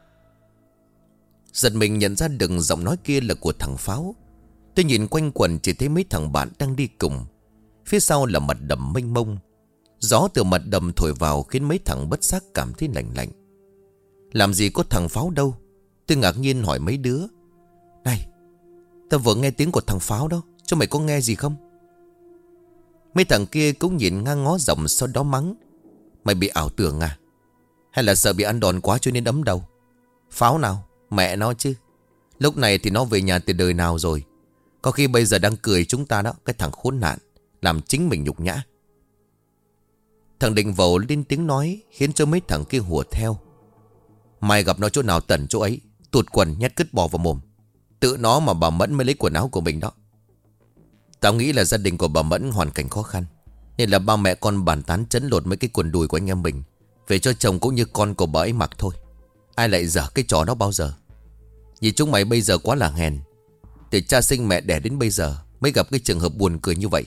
Giật mình nhận ra được giọng nói kia là của thằng Pháo. Tôi nhìn quanh quần chỉ thấy mấy thằng bạn đang đi cùng. Phía sau là mặt đầm mênh mông. Gió từ mặt đầm thổi vào khiến mấy thằng bất giác cảm thấy lạnh lạnh. Làm gì có thằng Pháo đâu? Tôi ngạc nhiên hỏi mấy đứa. Này, tao vừa nghe tiếng của thằng Pháo đó, cho mày có nghe gì không? Mấy thằng kia cũng nhìn ngang ngó rộng, sau đó mắng. Mày bị ảo tưởng à? Hay là sợ bị ăn đòn quá cho nên đấm đầu? Pháo nào? Mẹ nó chứ. Lúc này thì nó về nhà từ đời nào rồi. Có khi bây giờ đang cười chúng ta đó. Cái thằng khốn nạn, làm chính mình nhục nhã. Thằng Định Vầu lên tiếng nói, khiến cho mấy thằng kia hùa theo. Mày gặp nó chỗ nào tẩn chỗ ấy, tuột quần nhét cứt bò vào mồm. Tự nó mà bà Mẫn mới lấy quần áo của mình đó. Tao nghĩ là gia đình của bà Mẫn hoàn cảnh khó khăn, nên là ba mẹ con bàn tán trấn lột mấy cái quần đùi của anh em mình về cho chồng cũng như con của bà ấy mặc thôi. Ai lại dở cái trò đó bao giờ. Nhìn chúng mày bây giờ quá là hèn. Từ cha sinh mẹ đẻ đến bây giờ mới gặp cái trường hợp buồn cười như vậy.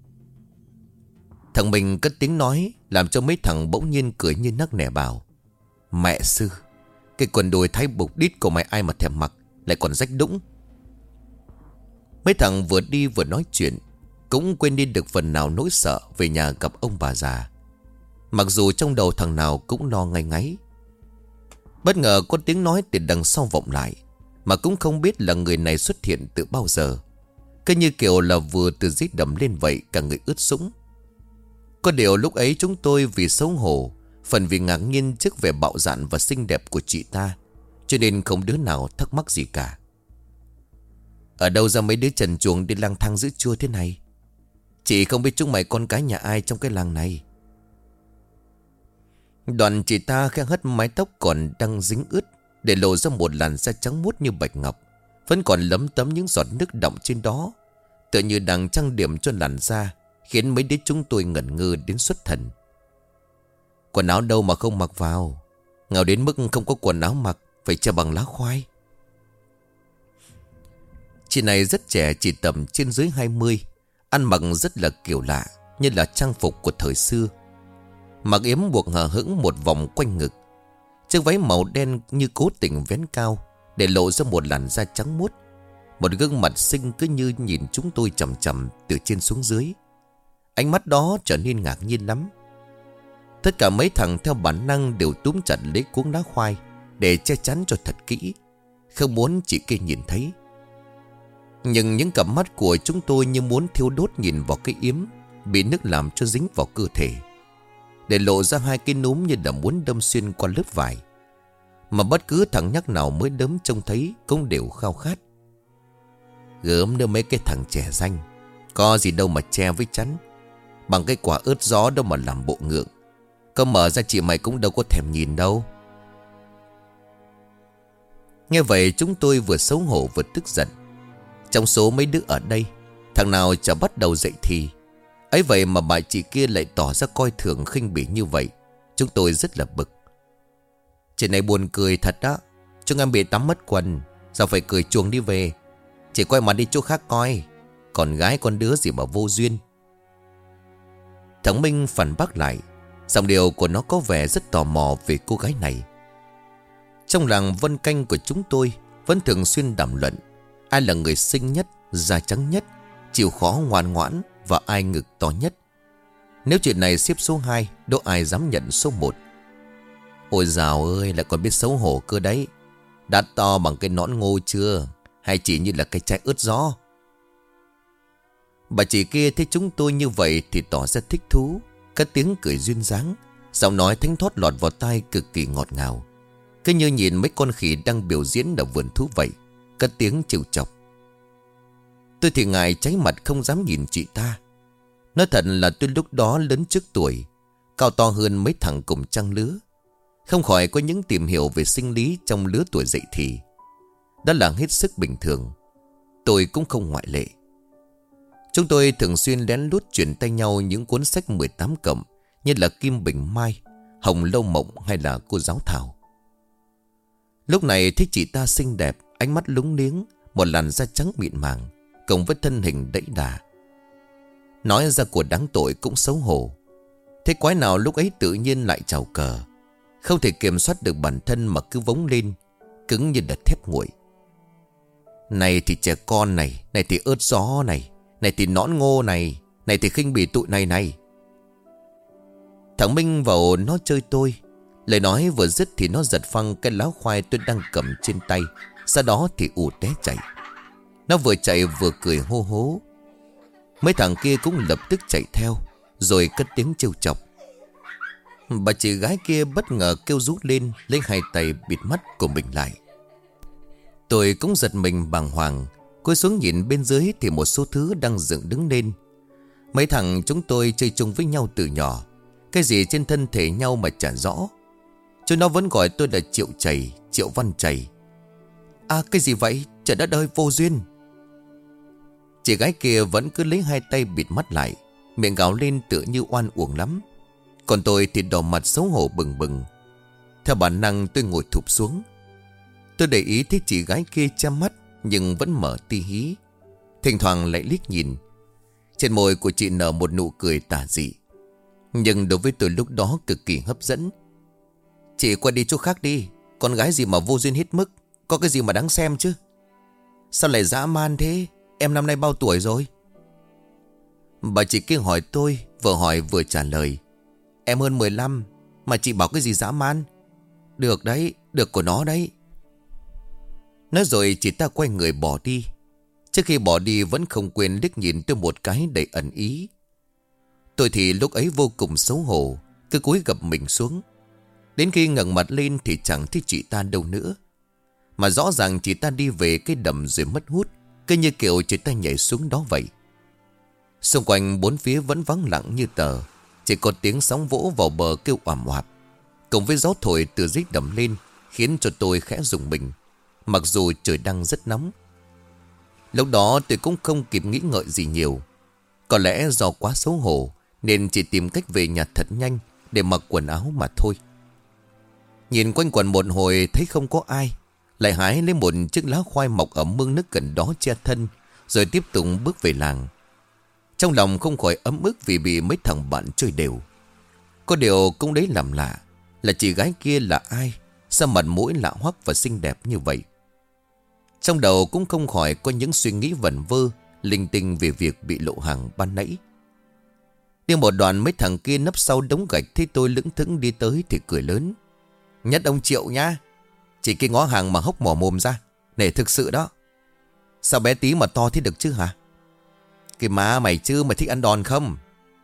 Thằng mình cất tiếng nói, làm cho mấy thằng bỗng nhiên cười như nấc nẻ bảo. Mẹ sư, cái quần đùi thái bục đít của mày ai mà thèm mặc, lại còn rách đũng. Mấy thằng vừa đi vừa nói chuyện, cũng quên đi được phần nào nỗi sợ về nhà gặp ông bà già. Mặc dù trong đầu thằng nào cũng lo ngay ngáy. Bất ngờ có tiếng nói từ đằng sau vọng lại, mà cũng không biết là người này xuất hiện từ bao giờ. Cứ như kiểu là vừa từ dưới đầm lên vậy, cả người ướt sũng. Có điều lúc ấy chúng tôi vì xấu hổ, phần vì ngạc nhiên trước vẻ bạo dạn và xinh đẹp của chị ta, cho nên không đứa nào thắc mắc gì cả. Ở đâu ra mấy đứa trần truồng đi lang thang giữa trưa thế này? Chị không biết chúng mày con cái nhà ai trong cái làng này. Đoạn chị ta khẽ hất mái tóc còn đang dính ướt, để lộ ra một làn da trắng muốt như bạch ngọc, vẫn còn lấm tấm những giọt nước đọng trên đó, tựa như đang trang điểm cho làn da, khiến mấy đứa chúng tôi ngẩn ngơ đến xuất thần. Quần áo đâu mà không mặc vào, nghèo đến mức không có quần áo mặc, phải che bằng lá khoai. Chị này rất trẻ, chỉ tầm trên dưới 20, ăn mặc rất là kiểu lạ, như là trang phục của thời xưa. Mặc yếm buộc hờ hững một vòng quanh ngực, chiếc váy màu đen như cố tình vén cao, để lộ ra một làn da trắng muốt. Một gương mặt xinh cứ như nhìn chúng tôi chằm chằm từ trên xuống dưới. Ánh mắt đó trở nên ngạc nhiên lắm. Tất cả mấy thằng theo bản năng đều túm chặt lấy cuống lá khoai để che chắn cho thật kỹ, không muốn chị kia nhìn thấy. Nhưng những cặp mắt của chúng tôi như muốn thiêu đốt nhìn vào cái yếm bị nước làm cho dính vào cơ thể, để lộ ra hai cái núm như là muốn đâm xuyên qua lớp vải. Mà bất cứ thằng nhóc nào mới đấm trông thấy cũng đều khao khát. Gớm nữa mấy cái thằng trẻ danh, có gì đâu mà che với chắn, bằng cái quả ớt gió đâu mà làm bộ ngượng. Có mở ra chị mày cũng đâu có thèm nhìn đâu. Nghe vậy chúng tôi vừa xấu hổ vừa tức giận. Trong số mấy đứa ở đây, thằng nào chả bắt đầu dậy thì. Ấy vậy mà bà chị kia lại tỏ ra coi thường khinh bỉ như vậy. Chúng tôi rất là bực. Chị này buồn cười thật đó. Chúng em bị tắm mất quần, sao phải cười chuồng đi về. Chị quay mặt đi chỗ khác coi. Còn gái con đứa gì mà vô duyên. Thằng Minh phản bác lại, giọng điệu của nó có vẻ rất tò mò về cô gái này. Trong làng Vân Canh của chúng tôi vẫn thường xuyên đàm luận ai là người xinh nhất, da trắng nhất, chịu khó ngoan ngoãn và ai ngực to nhất. Nếu chuyện này xếp số 2, đâu ai dám nhận số 1. Ôi dào ơi, lại còn biết xấu hổ cơ đấy. Đã to bằng cái nón ngô chưa? Hay chỉ như là cái chai ướt gió? Bà chị kia thấy chúng tôi như vậy thì tỏ ra thích thú, cất tiếng cười duyên dáng, giọng nói thánh thót lọt vào tai cực kỳ ngọt ngào, cứ như nhìn mấy con khỉ đang biểu diễn ở vườn thú vậy. Cất tiếng trêu chọc. Tôi thì ngại cháy mặt không dám nhìn chị ta. Nói thật là tôi lúc đó lớn trước tuổi, cao to hơn mấy thằng cùng trang lứa, không khỏi có những tìm hiểu về sinh lý trong lứa tuổi dậy thì. Đó là hết sức bình thường. Tôi cũng không ngoại lệ. Chúng tôi thường xuyên lén lút chuyển tay nhau những cuốn sách 18 cộng như là Kim Bình Mai, Hồng Lâu Mộng hay là Cô Giáo Thảo. Lúc này thấy chị ta xinh đẹp, ánh mắt lúng liếng, một làn da trắng mịn màng, cộng với thân hình đẫy đà. Nói ra của đáng tội cũng xấu hổ. Thế quái nào lúc ấy tự nhiên lại trào cờ, không thể kiểm soát được bản thân mà cứ vống lên, cứng như đợt thép nguội. Này thì trẻ con này, này thì ớt gió này, này thì nõn ngô này, này thì khinh bỉ tụi này này. Thằng Minh vào nó chơi tôi. Lời nói vừa dứt thì nó giật phăng cái láo khoai tôi đang cầm trên tay, sau đó thì ù té chạy. Nó vừa chạy vừa cười hô hố. Mấy thằng kia cũng lập tức chạy theo, rồi cất tiếng trêu chọc. Bà chị gái kia bất ngờ kêu rú lên, lấy hai tay bịt mắt của mình lại. Tôi cũng giật mình bàng hoàng, cúi xuống nhìn bên dưới thì một số thứ đang dựng đứng lên. Mấy thằng chúng tôi chơi chung với nhau từ nhỏ, cái gì trên thân thể nhau mà chả rõ. Chúng nó vẫn gọi tôi là Triệu Chày, Triệu Văn Chày. À cái gì vậy? Trời đất ơi, vô duyên. Chị gái kia vẫn cứ lấy hai tay bịt mắt lại, miệng gào lên tựa như oan uổng lắm. Còn tôi thì đỏ mặt xấu hổ bừng bừng. Theo bản năng tôi ngồi thụp xuống. Tôi để ý thấy chị gái kia chăm mắt nhưng vẫn mở tí hí, thỉnh thoảng lại liếc nhìn. Trên môi của chị nở một nụ cười tà dị, nhưng đối với tôi lúc đó cực kỳ hấp dẫn. Chị qua đi chỗ khác đi, con gái gì mà vô duyên hết mức, có cái gì mà đáng xem chứ. Sao lại dã man thế? Em năm nay bao tuổi rồi? Bà chị kia hỏi tôi, vừa hỏi vừa trả lời. Em hơn 15, mà chị bảo cái gì dã man? Được đấy, được của nó đấy. Nói rồi chị ta quay người bỏ đi. Trước khi bỏ đi vẫn không quên liếc nhìn tôi một cái đầy ẩn ý. Tôi thì lúc ấy vô cùng xấu hổ, cứ cúi gập mình xuống. Đến khi ngẩng mặt lên thì chẳng thấy chị ta đâu nữa, mà rõ ràng chị ta đi về cái đầm rồi mất hút, cứ như kiểu chị ta nhảy xuống đó vậy. Xung quanh bốn phía vẫn vắng lặng như tờ, chỉ có tiếng sóng vỗ vào bờ kêu oằm oạp, cùng với gió thổi từ dưới đầm lên, khiến cho tôi khẽ rùng mình, mặc dù trời đang rất nóng. Lúc đó tôi cũng không kịp nghĩ ngợi gì nhiều. Có lẽ do quá xấu hổ nên chỉ tìm cách về nhà thật nhanh để mặc quần áo mà thôi. Nhìn quanh quần một hồi thấy không có ai, lại hái lấy một chiếc lá khoai mọc ở mương nước gần đó che thân, rồi tiếp tục bước về làng. Trong lòng không khỏi ấm ức vì bị mấy thằng bạn chơi đều. Có điều cũng đấy làm lạ, là chị gái kia là ai, sao mặt mũi lạ hoắc và xinh đẹp như vậy. Trong đầu cũng không khỏi có những suy nghĩ vẩn vơ, linh tinh về việc bị lộ hàng ban nãy. Nhưng một đoạn mấy thằng kia nấp sau đống gạch thấy tôi lững thững đi tới thì cười lớn. Nhất ông Triệu nha, chị kia ngó hàng mà hốc mỏ mồm ra, nể thực sự đó. Sao bé tí mà to thế được chứ hả? Cái má mày chứ, mày thích ăn đòn không?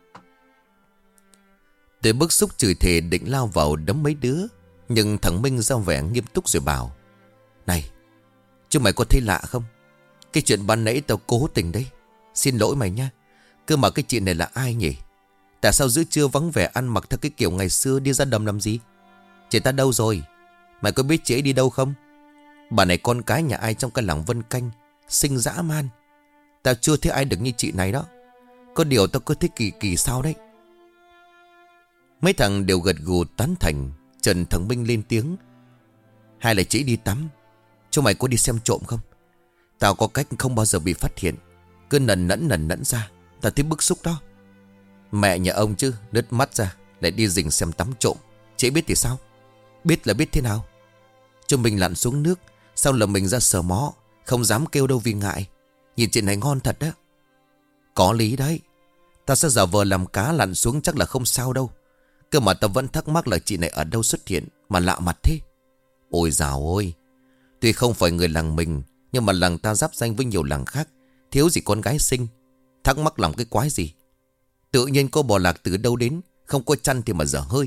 Tôi bức xúc chửi thề định lao vào đấm mấy đứa, nhưng thằng Minh ra vẻ nghiêm túc rồi bảo. Này, chúng mày có thấy lạ không? Cái chuyện ban nãy tao cố tình đấy. Xin lỗi mày nha. Cơ mà cái chị này là ai nhỉ? Tại sao giữa trưa vắng vẻ ăn mặc theo cái kiểu ngày xưa đi ra đầm làm gì? Chị ta đâu rồi? Mày có biết chị ấy đi đâu không? Bà này con cái nhà ai trong cái làng Vân Canh, xinh dã man. Tao chưa thấy ai được như chị này đó. Có điều tao cứ thấy kỳ kỳ sao đấy. Mấy thằng đều gật gù tán thành. Trần thằng Minh lên tiếng. Hay là chị đi tắm? Chúng mày có đi xem trộm không? Tao có cách không bao giờ bị phát hiện. Cứ nần nẫn ra. Tao thấy bức xúc đó. Mẹ nhà ông chứ, đứt mắt ra lại đi rình xem tắm trộm. Chị biết thì sao? Biết là biết thế nào? Chúng mình lặn xuống nước, sau là mình ra sờ mó, không dám kêu đâu vì ngại. Nhìn chuyện này ngon thật đó. Có lý đấy. Tao sẽ giả vờ làm cá lặn xuống chắc là không sao đâu. Cơ mà tao vẫn thắc mắc là chị này ở đâu xuất hiện mà lạ mặt thế. Ôi dào ôi, tuy không phải người làng mình, nhưng mà làng ta giáp danh với nhiều làng khác, thiếu gì con gái xinh. Thắc mắc lòng cái quái gì. Tự nhiên cô bò lạc từ đâu đến, không có chăn thì mà dở hơi.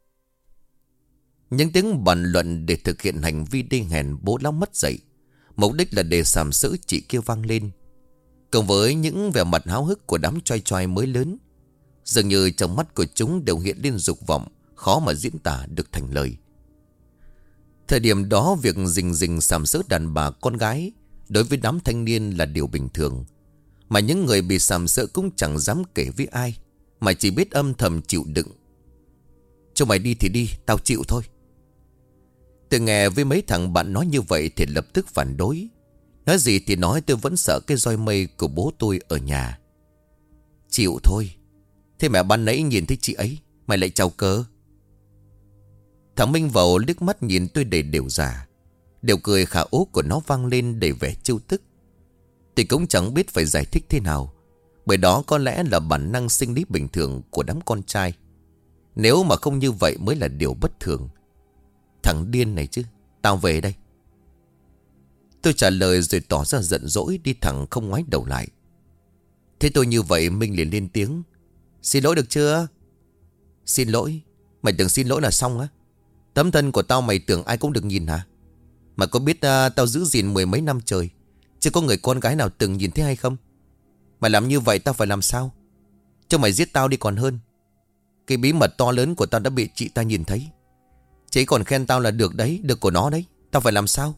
Những tiếng bàn luận để thực hiện hành vi đê hèn bố lão mất dậy, mục đích là để sàm sỡ chị kia vang lên. Cộng với những vẻ mặt háo hức của đám choi choi mới lớn, dường như trong mắt của chúng đều hiện lên dục vọng khó mà diễn tả được thành lời. Thời điểm đó, việc rình rình sàm sỡ đàn bà con gái đối với đám thanh niên là điều bình thường, mà những người bị sàm sỡ cũng chẳng dám kể với ai, mà chỉ biết âm thầm chịu đựng. Cho mày đi thì đi, tao chịu thôi. Tôi nghe với mấy thằng bạn nói như vậy thì lập tức phản đối. Nói gì thì nói, tôi vẫn sợ cái roi mây của bố tôi ở nhà. Chịu thôi. Thế mẹ ban nãy nhìn thấy chị ấy, mày lại chào cớ. Thằng Minh vào liếc mắt nhìn tôi đầy đều giả. Điều cười khả ố của nó vang lên đầy vẻ trêu tức. Thì cũng chẳng biết phải giải thích thế nào, bởi đó có lẽ là bản năng sinh lý bình thường của đám con trai. Nếu mà không như vậy mới là điều bất thường. Thằng điên này chứ, tao về đây. Tôi trả lời rồi tỏ ra giận dỗi, đi thẳng không ngoái đầu lại. Thế tôi như vậy, Minh liền lên tiếng. Xin lỗi được chưa? Xin lỗi? Mày tưởng xin lỗi là xong á? Tấm thân của tao mày tưởng ai cũng được nhìn hả? Mà có biết tao giữ gìn mười mấy năm trời, chứ có người con gái nào từng nhìn thấy hay không? Mày làm như vậy tao phải làm sao? Cho mày giết tao đi còn hơn. Cái bí mật to lớn của tao đã bị chị ta nhìn thấy. Chị còn khen tao là được đấy, được của nó đấy. Tao phải làm sao?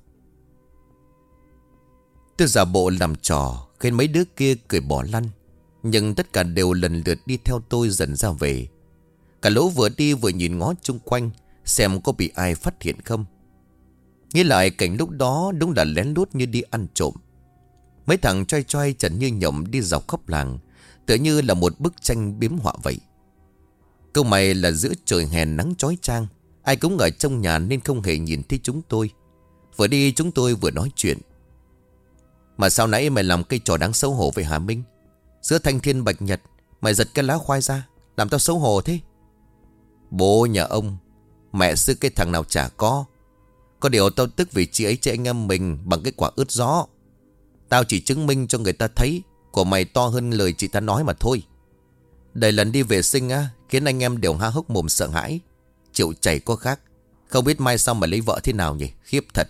Tôi giả bộ làm trò, khiến mấy đứa kia cười bỏ lăn. Nhưng tất cả đều lần lượt đi theo tôi dần ra về. Cả lũ vừa đi vừa nhìn ngó chung quanh, xem có bị ai phát hiện không. Nghĩ lại cảnh lúc đó đúng là lén lút như đi ăn trộm. Mấy thằng choi choi trần như nhộng đi dọc khắp làng, tựa như là một bức tranh biếm họa vậy. Câu mày là giữa trời hè nắng chói chang, ai cũng ở trong nhà nên không hề nhìn thấy chúng tôi. Vừa đi chúng tôi vừa nói chuyện. Mà sao nãy mày làm cái trò đáng xấu hổ vậy hả Minh? Giữa thanh thiên bạch nhật mày giật cái lá khoai ra, làm tao xấu hổ thế. Bố nhà ông, mẹ sư cái thằng nào chả có. Có điều tao tức vì chị ấy chơi anh em mình bằng cái quả ướt gió. Tao chỉ chứng minh cho người ta thấy của mày to hơn lời chị ta nói mà thôi. Đầy lần đi vệ sinh á, khiến anh em đều há hốc mồm sợ hãi. Chịu chảy có khác. Không biết mai sau mà lấy vợ thế nào nhỉ, khiếp thật.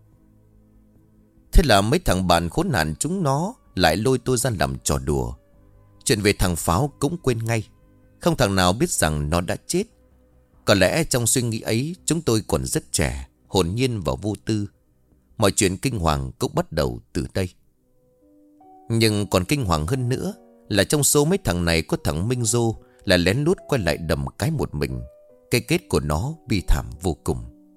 Thế là mấy thằng bạn khốn nạn chúng nó lại lôi tôi ra làm trò đùa. Chuyện về thằng Pháo cũng quên ngay. Không thằng nào biết rằng nó đã chết. Có lẽ trong suy nghĩ ấy chúng tôi còn rất trẻ, hồn nhiên và vô tư. Mọi chuyện kinh hoàng cũng bắt đầu từ đây. Nhưng còn kinh hoàng hơn nữa là trong số mấy thằng này có thằng Minh Dô là lén lút quay lại đầm cái một mình. Cái kết của nó bi thảm vô cùng.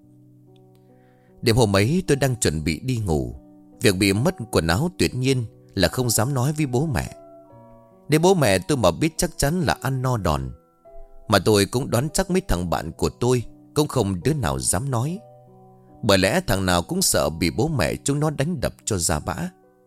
Đêm hôm ấy tôi đang chuẩn bị đi ngủ. Việc bị mất quần áo tuyệt nhiên là không dám nói với bố mẹ. Nếu bố mẹ tôi mà biết chắc chắn là ăn no đòn. Mà tôi cũng đoán chắc mấy thằng bạn của tôi cũng không đứa nào dám nói. Bởi lẽ thằng nào cũng sợ bị bố mẹ chúng nó đánh đập cho ra bã.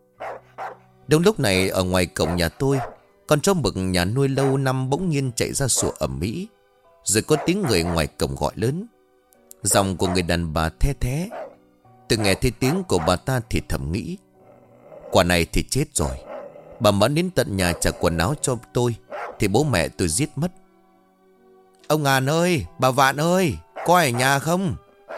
Đúng lúc này ở ngoài cổng nhà tôi, con chó mực nhà nuôi lâu năm bỗng nhiên chạy ra sủa ầm ĩ. Rồi có tiếng người ngoài cổng gọi lớn. Giọng của người đàn bà the thé. Tôi nghe thấy tiếng của bà ta thì thầm nghĩ, quả này thì chết rồi. Bà Mẫn đến tận nhà trả quần áo cho tôi thì bố mẹ tôi giết mất. Ông Ngàn ơi, bà Vạn ơi, có ai ở nhà không?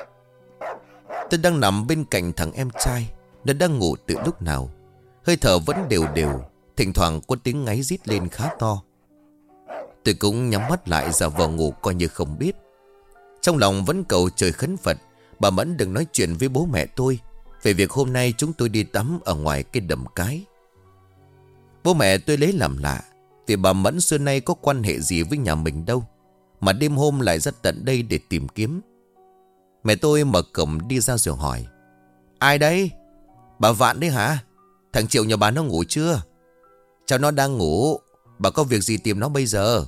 Tôi đang nằm bên cạnh thằng em trai. Nó đang ngủ từ lúc nào. Hơi thở vẫn đều đều. Thỉnh thoảng có tiếng ngáy rít lên khá to. Tôi cũng nhắm mắt lại giả vờ ngủ coi như không biết. Trong lòng vẫn cầu trời khấn Phật bà Mẫn đừng nói chuyện với bố mẹ tôi về việc hôm nay chúng tôi đi tắm ở ngoài cái đầm cái. Bố mẹ tôi lấy làm lạ, vì bà Mẫn xưa nay có quan hệ gì với nhà mình đâu mà đêm hôm lại ra tận đây để tìm kiếm. Mẹ tôi mở cổng đi ra rồi hỏi, ai đấy? Bà Vạn đấy hả? Thằng Triệu nhà bà nó ngủ chưa? Cháu nó đang ngủ. Bà có việc gì tìm nó bây giờ?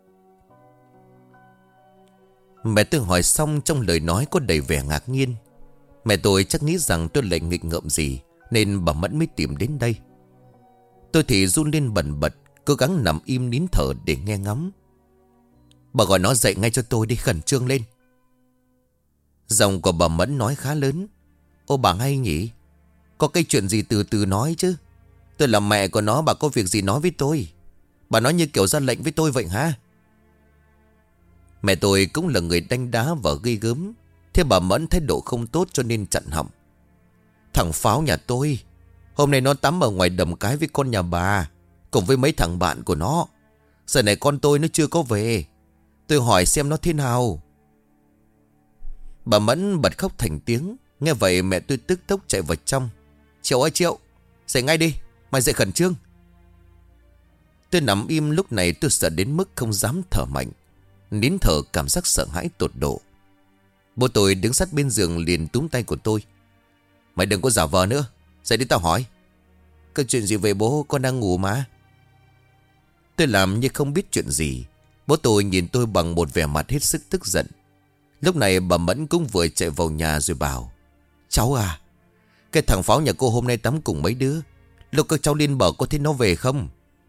Mẹ tôi hỏi xong trong lời nói có đầy vẻ ngạc nhiên. Mẹ tôi chắc nghĩ rằng tôi lại nghịch ngợm gì nên bà Mẫn mới tìm đến đây. Tôi thì run lên bần bật, cố gắng nằm im nín thở để nghe ngóng. Bà gọi nó dậy ngay cho tôi đi, khẩn trương lên. Giọng của bà Mẫn nói khá lớn. Ô bà hay nhỉ? Có cái chuyện gì từ từ nói chứ. Tôi là mẹ của nó, bà có việc gì nói với tôi. Bà nói như kiểu ra lệnh với tôi vậy hả? Mẹ tôi cũng là người đanh đá và gây gớm. Thế bà Mẫn thái độ không tốt cho nên chặn họng. Thằng Pháo nhà tôi hôm nay nó tắm ở ngoài đầm cái với con nhà bà, cùng với mấy thằng bạn của nó. Giờ này con tôi nó chưa có về. Tôi hỏi xem nó thế nào. Bà Mẫn bật khóc thành tiếng. Nghe vậy mẹ tôi tức tốc chạy vào trong. Triệu ơi Triệu, dậy ngay đi, mày dậy khẩn trương. Tôi nằm im, lúc này tôi sợ đến mức không dám thở mạnh. Nín thở cảm giác sợ hãi tột độ. Bố tôi đứng sát bên giường liền túm tay của tôi. Mày đừng có giả vờ nữa, dậy đi tao hỏi. Cái chuyện gì về bố, con đang ngủ mà. Tôi làm như không biết chuyện gì. Bố tôi nhìn tôi bằng một vẻ mặt hết sức tức giận. Lúc này bà Mẫn cũng vừa chạy vào nhà rồi bảo. Cháu à, cái thằng Pháo nhà cô hôm nay tắm cùng mấy đứa. Lúc các cháu lên bờ có thấy nó về không?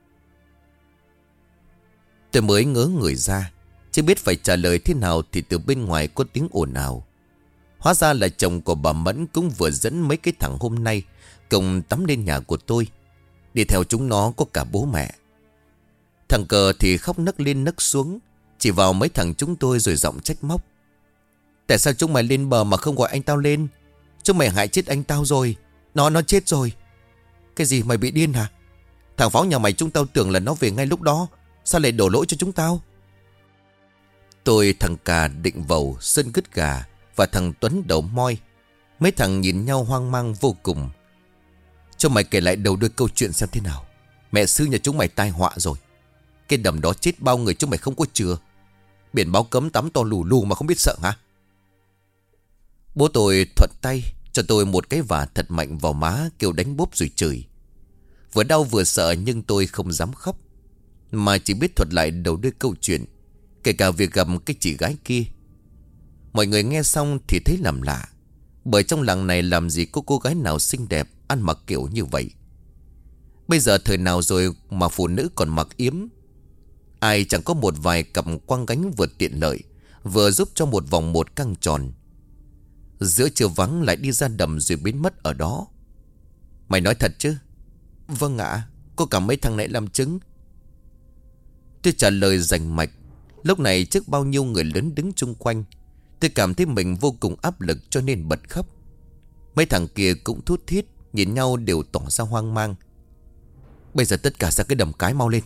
Tôi mới ngớ người ra, chưa biết phải trả lời thế nào thì từ bên ngoài có tiếng ồn ào. Hóa ra là chồng của bà Mẫn cũng vừa dẫn mấy cái thằng hôm nay cùng tắm lên nhà của tôi. Đi theo chúng nó có cả bố mẹ. Thằng Cờ thì khóc nấc lên nấc xuống, chỉ vào mấy thằng chúng tôi rồi giọng trách móc. Tại sao chúng mày lên bờ mà không gọi anh tao lên? Chúng mày hại chết anh tao rồi. Nó chết rồi. Cái gì, mày bị điên hả? Thằng Pháo nhà mày chúng tao tưởng là nó về ngay lúc đó. Sao lại đổ lỗi cho chúng tao? Tôi, thằng Cà, Định Vầu, Sơn Cứt Gà và thằng Tuấn Đầu Moi. Mấy thằng nhìn nhau hoang mang vô cùng. Cho mày kể lại đầu đuôi câu chuyện xem thế nào. Mẹ sư nhà chúng mày tai họa rồi. Cái đầm đó chết bao người chúng mày không có chừa. Biển báo cấm tắm to lù lù mà không biết sợ hả? Bố tôi thuận tay cho tôi một cái vả thật mạnh vào má, kêu đánh bốp rồi chửi. Vừa đau vừa sợ nhưng tôi không dám khóc, mà chỉ biết thuật lại đầu đuôi câu chuyện, kể cả việc gặp cái chị gái kia. Mọi người nghe xong thì thấy làm lạ, bởi trong làng này làm gì có cô gái nào xinh đẹp ăn mặc kiểu như vậy. Bây giờ thời nào rồi mà phụ nữ còn mặc yếm. Ai chẳng có một vài cặp quăng gánh vừa tiện lợi, vừa giúp cho một vòng một căng tròn. Giữa trưa vắng lại đi ra đầm rồi biến mất ở đó. Mày nói thật chứ? Vâng ạ, có cả mấy thằng này làm chứng. Tôi trả lời rành mạch. Lúc này trước bao nhiêu người lớn đứng chung quanh, tôi cảm thấy mình vô cùng áp lực cho nên bật khóc. Mấy thằng kia cũng thút thít, nhìn nhau đều tỏ ra hoang mang. Bây giờ tất cả ra cái đầm cái mau lên.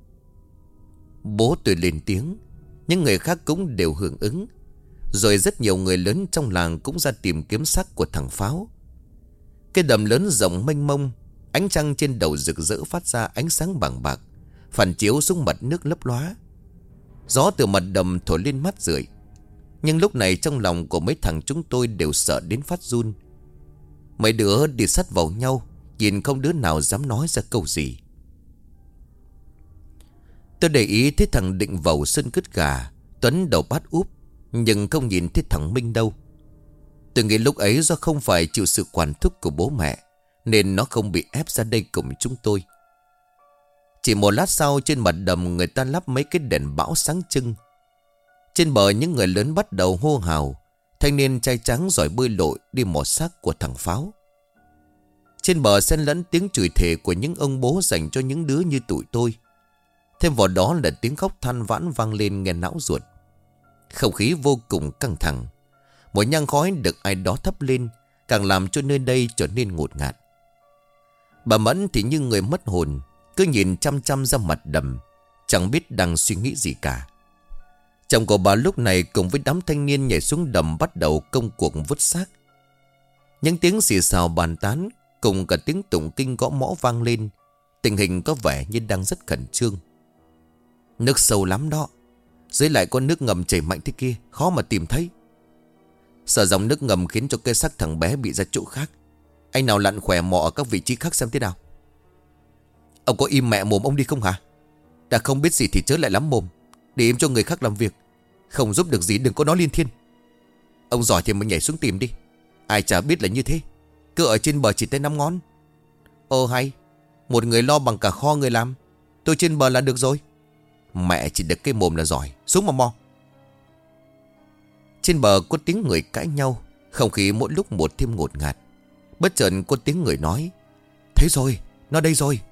Bố tôi lên tiếng, những người khác cũng đều hưởng ứng. Rồi rất nhiều người lớn trong làng cũng ra tìm kiếm xác của thằng Pháo. Cái đầm lớn rộng mênh mông, ánh trăng trên đầu rực rỡ phát ra ánh sáng bàng bạc, phản chiếu xuống mặt nước lấp lóa. Gió từ mặt đầm thổi lên mắt rượi. Nhưng lúc này trong lòng của mấy thằng chúng tôi đều sợ đến phát run. Mấy đứa đi sát vào nhau, nhìn không đứa nào dám nói ra câu gì. Tôi để ý thấy thằng Định Vầu, Sơn Cứt Gà, Tuấn Đầu Bát Úp, nhưng không nhìn thấy thằng Minh đâu. Tôi nghĩ lúc ấy do không phải chịu sự quản thúc của bố mẹ, nên nó không bị ép ra đây cùng chúng tôi. Chỉ một lát sau, trên mặt đầm người ta lắp mấy cái đèn bão sáng trưng. Trên bờ những người lớn bắt đầu hô hào. Thanh niên trai trắng giỏi bơi lội đi mò xác của thằng Pháo. Trên bờ xen lẫn tiếng chửi thề của những ông bố dành cho những đứa như tụi tôi. Thêm vào đó là tiếng khóc than vãn vang lên nghe não ruột. Không khí vô cùng căng thẳng. Một nhang khói được ai đó thắp lên, càng làm cho nơi đây trở nên ngột ngạt. Bà Mẫn thì như người mất hồn, cứ nhìn chăm chăm ra mặt đầm, chẳng biết đang suy nghĩ gì cả. Chồng của bà lúc này cùng với đám thanh niên nhảy xuống đầm bắt đầu công cuộc vứt xác. Những tiếng xì xào bàn tán cùng cả tiếng tụng kinh gõ mõ vang lên. Tình hình có vẻ như đang rất khẩn trương. Nước sâu lắm đó, dưới lại có nước ngầm chảy mạnh thế kia, khó mà tìm thấy. Sợ dòng nước ngầm khiến cho cái xác thằng bé bị ra chỗ khác. Anh nào lặn khỏe mò ở các vị trí khác xem thế nào. Ông có im mẹ mồm ông đi không hả? Đã không biết gì thì chớ lại lắm mồm, để im cho người khác làm việc. Không giúp được gì đừng có nói liên thiên. Ông giỏi thì mình nhảy xuống tìm đi. Ai chả biết là như thế. Cứ ở trên bờ chỉ tay 5 ngón. Ồ hay, một người lo bằng cả kho người làm. Tôi trên bờ là được rồi. Mẹ chỉ được cái mồm là giỏi, xuống mà mo. Trên bờ có tiếng người cãi nhau, không khí mỗi lúc một thêm ngột ngạt. Bất chợt có tiếng người nói: "Thấy rồi, nó đây rồi."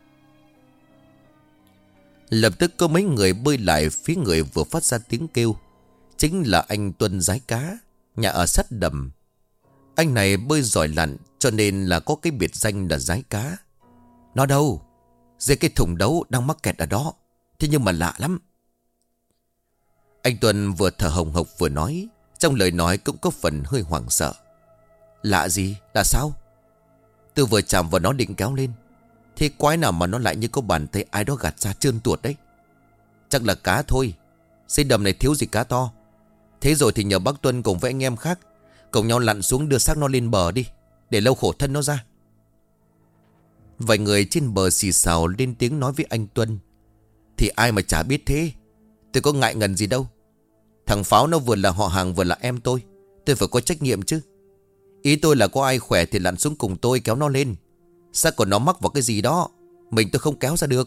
Lập tức có mấy người bơi lại phía người vừa phát ra tiếng kêu. Chính là anh Tuân Rái Cá, nhà ở sát đầm. Anh này bơi giỏi lặn, cho nên là có cái biệt danh là Rái Cá. "Nó đâu?" "Dưới cái thùng đấu đang mắc kẹt ở đó. Thế nhưng mà lạ lắm." Anh Tuân vừa thở hồng hộc vừa nói, trong lời nói cũng có phần hơi hoảng sợ. "Lạ gì? Là sao?" "Tôi vừa chạm vào nó định kéo lên, thế quái nào mà nó lại như có bàn tay ai đó gạt ra trơn tuột đấy. Chắc là cá thôi. Xây đầm này thiếu gì cá to. Thế rồi thì nhờ bác Tuân cùng với anh em khác cùng nhau lặn xuống đưa xác nó lên bờ đi, để lâu khổ thân nó ra." Vài người trên bờ xì xào lên tiếng nói với anh Tuân: "Thì ai mà chả biết thế. Tôi có ngại ngần gì đâu. Thằng Pháo nó vừa là họ hàng vừa là em tôi phải có trách nhiệm chứ. Ý tôi là có ai khỏe thì lặn xuống cùng tôi kéo nó lên. Xác của nó mắc vào cái gì đó, mình tôi không kéo ra được."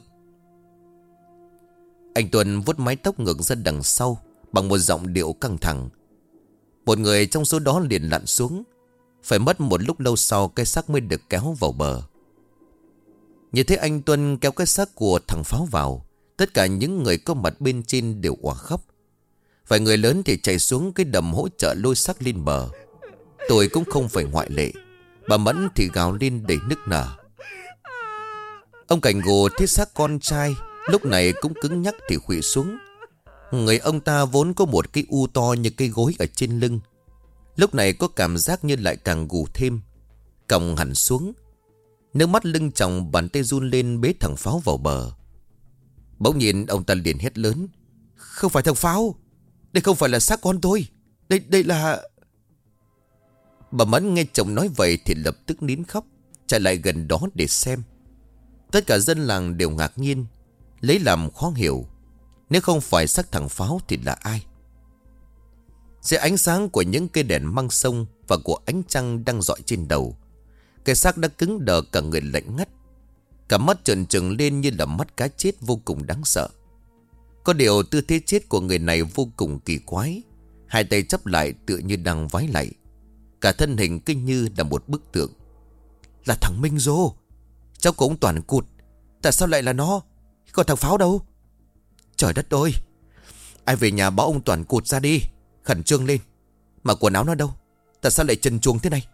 Anh Tuân vuốt mái tóc ngược ra đằng sau bằng một giọng điệu căng thẳng. Một người trong số đó liền lặn xuống. Phải mất một lúc lâu sau cái xác mới được kéo vào bờ. Như thế anh Tuân kéo cái xác của thằng Pháo vào, tất cả những người có mặt bên trên đều òa khóc. Vài người lớn thì chạy xuống cái đầm hỗ trợ lôi xác lên bờ. Tôi cũng không phải ngoại lệ. Bà Mẫn thì gào lên đầy nức nở. Ông Cảnh Gù thấy xác con trai lúc này cũng cứng nhắc thì khuỵu xuống. Người ông ta vốn có một cái u to như cây gối ở trên lưng, lúc này có cảm giác như lại càng gù thêm, còng hẳn xuống. Nước mắt lưng tròng, bàn tay run lên bế thằng Pháo vào bờ. Bỗng nhiên ông ta liền hét lớn: "Không phải thằng Pháo, đây không phải là xác con tôi. Đây là..." Bà Mẫn nghe chồng nói vậy thì lập tức nín khóc, chạy lại gần đó để xem. Tất cả dân làng đều ngạc nhiên, lấy làm khó hiểu. Nếu không phải xác thằng Pháo thì là ai? Dưới ánh sáng của những cây đèn măng sông và của ánh trăng đang rọi trên đầu, cái xác đã cứng đờ, cả người lạnh ngắt. Cả mắt trợn trừng lên như là mắt cá chết, vô cùng đáng sợ. Có điều tư thế chết của người này vô cùng kỳ quái. Hai tay chắp lại tựa như đang vái lạy. Cả thân hình kinh như là một bức tượng. Là thằng Minh Rô, cháu của ông Toàn Cụt. Tại sao lại là nó? Còn thằng Pháo đâu? Trời đất ơi, ai về nhà báo ông Toàn Cụt ra đi, khẩn trương lên. Mà quần áo nó đâu? Tại sao lại trần truồng thế này?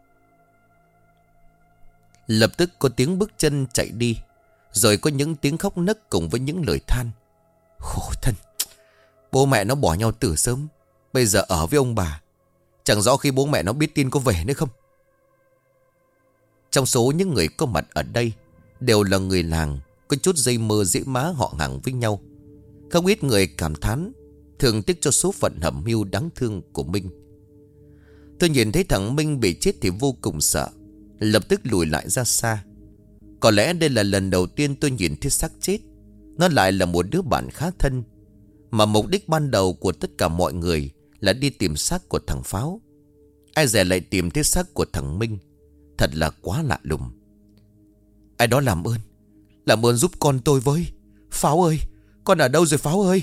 Lập tức có tiếng bước chân chạy đi, rồi có những tiếng khóc nấc cùng với những lời than: "Khổ thân, bố mẹ nó bỏ nhau từ sớm, bây giờ ở với ông bà. Chẳng rõ khi bố mẹ nó biết tin có về nữa không." Trong số những người có mặt ở đây đều là người làng, có chút dây mơ dễ má họ hàng với nhau. Không ít người cảm thán, thường tiếc cho số phận hẩm hiu đáng thương của Minh. Tôi nhìn thấy thằng Minh bị chết thì vô cùng sợ, lập tức lùi lại ra xa. Có lẽ đây là lần đầu tiên tôi nhìn thấy xác chết. Nó lại là một đứa bạn khá thân, mà mục đích ban đầu của tất cả mọi người là đi tìm xác của thằng Pháo. Ai dè lại tìm thấy xác của thằng Minh. Thật là quá lạ lùng. "Ai đó làm ơn giúp con tôi với. Pháo ơi, con ở đâu rồi Pháo ơi?"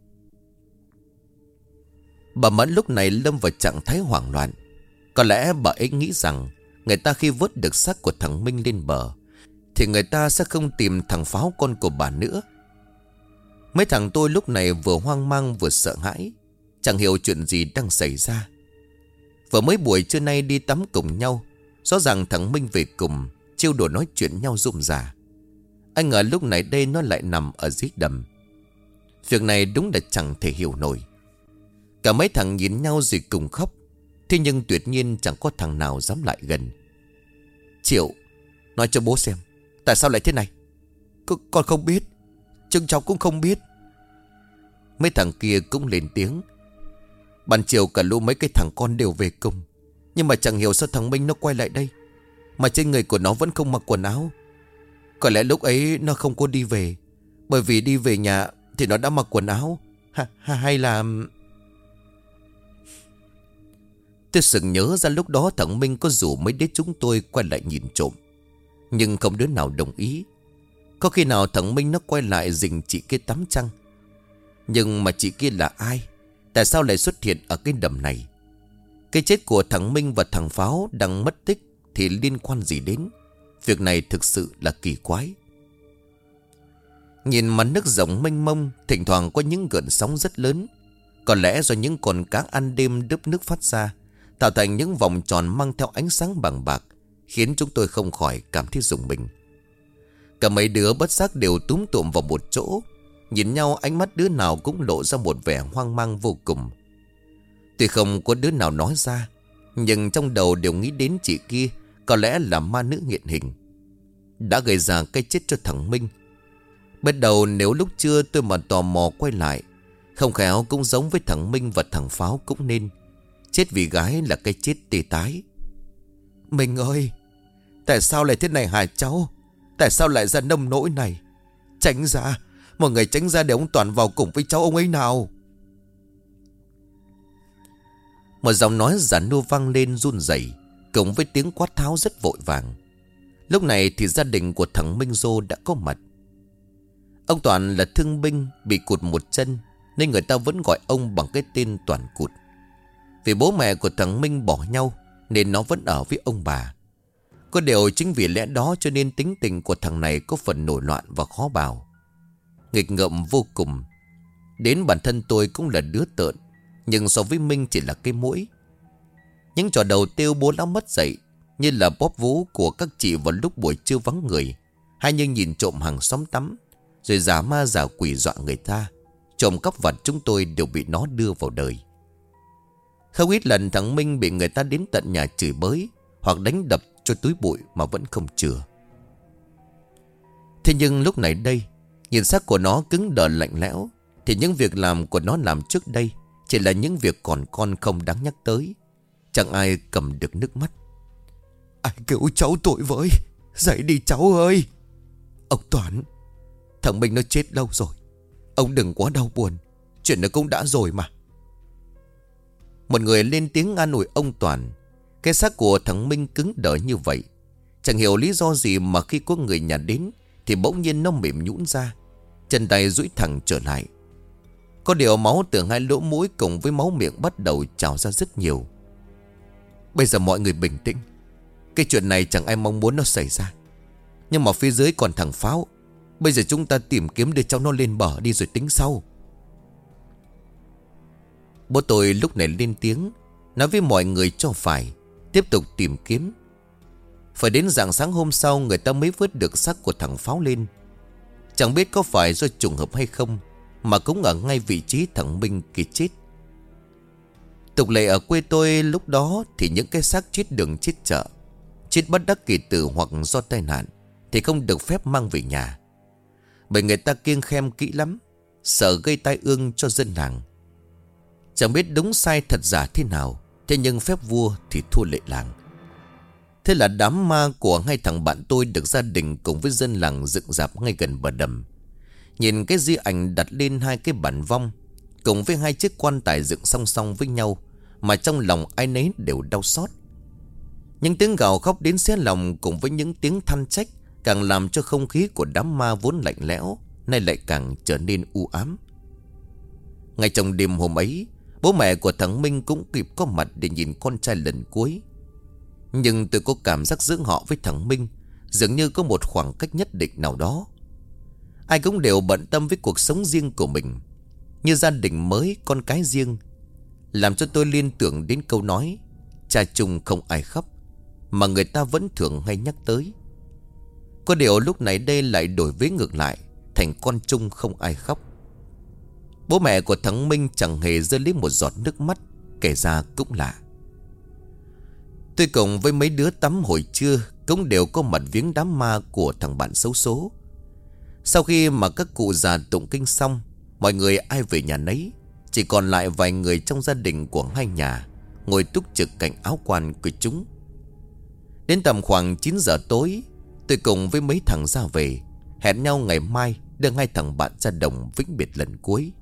Bà Mẫn lúc này lâm vào trạng thái hoảng loạn. Có lẽ bà ấy nghĩ rằng người ta khi vớt được xác của thằng Minh lên bờ thì người ta sẽ không tìm thằng Pháo con của bà nữa. Mấy thằng tôi lúc này vừa hoang mang vừa sợ hãi, chẳng hiểu chuyện gì đang xảy ra. Vừa mới buổi trưa nay đi tắm cùng nhau, rõ ràng thằng Minh về cùng, trêu đùa nói chuyện nhau rôm rả. Anh ngờ lúc này đây nó lại nằm ở dưới đầm. Việc này đúng là chẳng thể hiểu nổi. Cả mấy thằng nhìn nhau rồi cùng khóc. Thế nhưng tuyệt nhiên chẳng có thằng nào dám lại gần. "Triệu, nói cho bố xem, tại sao lại thế này?" Con không biết, chúng cháu cũng không biết." Mấy thằng kia cũng lên tiếng. Ban chiều cả lũ mấy cái thằng con đều về cùng, nhưng mà chẳng hiểu sao thằng Minh nó quay lại đây, mà trên người của nó vẫn không mặc quần áo. Có lẽ lúc ấy nó không có đi về, bởi vì đi về nhà thì nó đã mặc quần áo. Hay là... Tôi sực nhớ ra lúc đó thằng Minh có rủ mấy đứa chúng tôi quay lại nhìn trộm, nhưng không đứa nào đồng ý. Có khi nào thằng Minh nó quay lại rình chị kia tắm chăng? Nhưng mà chị kia là ai? Tại sao lại xuất hiện ở cái đầm này? Cái chết của thằng Minh và thằng Pháo đang mất tích thì liên quan gì đến? Việc này thực sự là kỳ quái. Nhìn mặt nước rộng mênh mông, thỉnh thoảng có những gợn sóng rất lớn. Có lẽ do những con cá ăn đêm đớp nước phát ra, tạo thành những vòng tròn mang theo ánh sáng bằng bạc, khiến chúng tôi không khỏi cảm thấy rùng mình. Cả mấy đứa bất giác đều túm tụm vào một chỗ, nhìn nhau, ánh mắt đứa nào cũng lộ ra một vẻ hoang mang vô cùng. Tuy không có đứa nào nói ra, nhưng trong đầu đều nghĩ đến chị kia có lẽ là ma nữ hiện hình, đã gây ra cái chết cho thằng Minh. Bắt đầu nếu lúc trưa tôi mà tò mò quay lại, không khéo cũng giống với thằng Minh và thằng Pháo cũng nên. Chết vì gái là cái chết tê tái. Minh ơi, tại sao lại thế này hả cháu? Tại sao lại ra nông nỗi này? Tránh ra, mọi người tránh ra để ông Toàn vào cùng với cháu ông ấy nào. Một giọng nói giản nua vang lên run rẩy, cùng với tiếng quát tháo rất vội vàng. Lúc này thì gia đình của thằng Minh Dô đã có mặt. Ông Toàn là thương binh, bị cụt một chân, nên người ta vẫn gọi ông bằng cái tên Toàn Cụt. Vì bố mẹ của thằng Minh bỏ nhau nên nó vẫn ở với ông bà. Có điều chính vì lẽ đó cho nên tính tình của thằng này có phần nổi loạn và khó bào, nghịch ngợm vô cùng. Đến bản thân tôi cũng là đứa tợn, nhưng so với Minh chỉ là cái mũi. Những trò đầu tiêu bố lão mất dậy, như là bóp vú của các chị vào lúc buổi trưa vắng người, hay như nhìn trộm hàng xóm tắm, rồi giả ma giả quỷ dọa người ta. Trộm cắp vặt chúng tôi đều bị nó đưa vào đời. Không ít lần thằng Minh bị người ta đến tận nhà chửi bới hoặc đánh đập cho túi bụi mà vẫn không chừa. Thế nhưng lúc này đây, nhìn xác của nó cứng đờ lạnh lẽo, thì những việc làm của nó làm trước đây chỉ là những việc còn con không đáng nhắc tới. Chẳng ai cầm được nước mắt. Ai cứu cháu tội với, dậy đi cháu ơi. Ông Toán, thằng Minh nó chết lâu rồi, ông đừng quá đau buồn, chuyện nó cũng đã rồi mà. Một người lên tiếng an ủi ông Toàn. Cái xác của thằng Minh cứng đờ như vậy, chẳng hiểu lý do gì mà khi có người nhà đến thì bỗng nhiên nó mềm nhũn ra, chân tay duỗi thẳng trở lại. Có điều máu từ hai lỗ mũi cùng với máu miệng bắt đầu trào ra rất nhiều. Bây giờ mọi người bình tĩnh. Cái chuyện này chẳng ai mong muốn nó xảy ra, nhưng mà phía dưới còn thằng Pháo. Bây giờ chúng ta tìm kiếm để cháu nó lên bờ đi rồi tính sau. Bố tôi lúc này lên tiếng, nói với mọi người cho phải tiếp tục tìm kiếm. Phải đến rạng sáng hôm sau người ta mới vớt được xác của thằng Pháo lên. Chẳng biết có phải do trùng hợp hay không, mà cũng ở ngay vị trí thằng Minh kia chết. Tục lệ ở quê tôi lúc đó thì những cái xác chết đường chết chợ, chết bất đắc kỳ tử hoặc do tai nạn thì không được phép mang về nhà, bởi người ta kiêng khem kỹ lắm, sợ gây tai ương cho dân làng. Chẳng biết đúng sai thật giả thế nào, thế nhưng phép vua thì thua lệ làng. Thế là đám ma của hai thằng bạn tôi được gia đình cùng với dân làng dựng rạp ngay gần bờ đầm. Nhìn cái di ảnh đặt lên hai cái bản vong cùng với hai chiếc quan tài dựng song song với nhau mà trong lòng ai nấy đều đau xót. Những tiếng gào khóc đến xé lòng cùng với những tiếng than trách càng làm cho không khí của đám ma vốn lạnh lẽo nay lại càng trở nên u ám. Ngay trong đêm hôm ấy, bố mẹ của thằng Minh cũng kịp có mặt để nhìn con trai lần cuối. Nhưng tôi có cảm giác giữa họ với thằng Minh dường như có một khoảng cách nhất định nào đó. Ai cũng đều bận tâm với cuộc sống riêng của mình, như gia đình mới, con cái riêng, làm cho tôi liên tưởng đến câu nói cha chung không ai khóc mà người ta vẫn thường hay nhắc tới. Có điều lúc này đây lại đổi vế ngược lại, thành con chung không ai khóc. Bố mẹ của thằng Minh chẳng hề rơi lấy một giọt nước mắt, kể ra cũng lạ. Tôi cùng với mấy đứa tắm hồi trưa cũng đều có mặt viếng đám ma của thằng bạn xấu số. Sau khi mà các cụ già tụng kinh xong, mọi người ai về nhà nấy, chỉ còn lại vài người trong gia đình của hai nhà ngồi túc trực cạnh áo quan của chúng. Đến tầm khoảng 9 giờ tối, tôi cùng với mấy thằng ra về, hẹn nhau ngày mai đưa hai thằng bạn ra đồng vĩnh biệt lần cuối.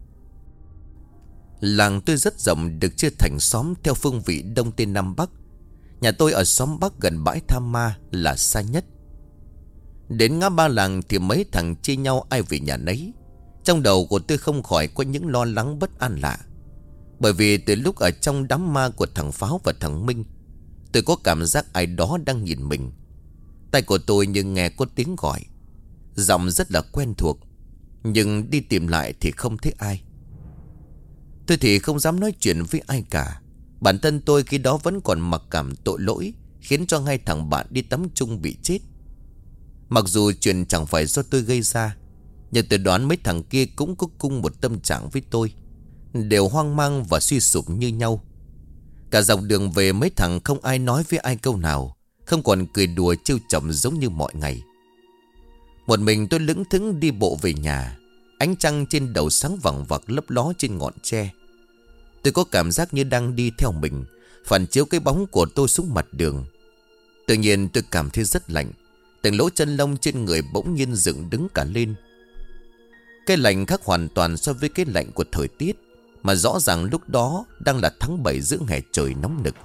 Làng tôi rất rộng, được chia thành xóm theo phương vị đông tây nam bắc. Nhà tôi ở xóm bắc gần bãi Tha Ma là xa nhất. Đến ngã ba làng thì mấy thằng chia nhau ai về nhà nấy. Trong đầu của tôi không khỏi có những lo lắng bất an lạ. Bởi vì từ lúc ở trong đám ma của thằng Pháo và thằng Minh, tôi có cảm giác ai đó đang nhìn mình. Tay của tôi nhưng nghe có tiếng gọi. Giọng rất là quen thuộc, nhưng đi tìm lại thì không thấy ai. Tôi thì không dám nói chuyện với ai cả. Bản thân tôi khi đó vẫn còn mặc cảm tội lỗi, khiến cho hai thằng bạn đi tắm chung bị chết. Mặc dù chuyện chẳng phải do tôi gây ra, nhưng tôi đoán mấy thằng kia cũng có cùng một tâm trạng với tôi, đều hoang mang và suy sụp như nhau. Cả dọc đường về mấy thằng không ai nói với ai câu nào, không còn cười đùa trêu chọc giống như mọi ngày. Một mình tôi lững thững đi bộ về nhà. Ánh trăng trên đầu sáng vằng vặc lấp ló trên ngọn tre. Tôi có cảm giác như đang đi theo mình, phản chiếu cái bóng của tôi xuống mặt đường. Tự nhiên tôi cảm thấy rất lạnh. Từng lỗ chân lông trên người bỗng nhiên dựng đứng cả lên. Cái lạnh khác hoàn toàn so với cái lạnh của thời tiết, mà rõ ràng lúc đó đang là tháng 7 giữa hè trời nóng nực.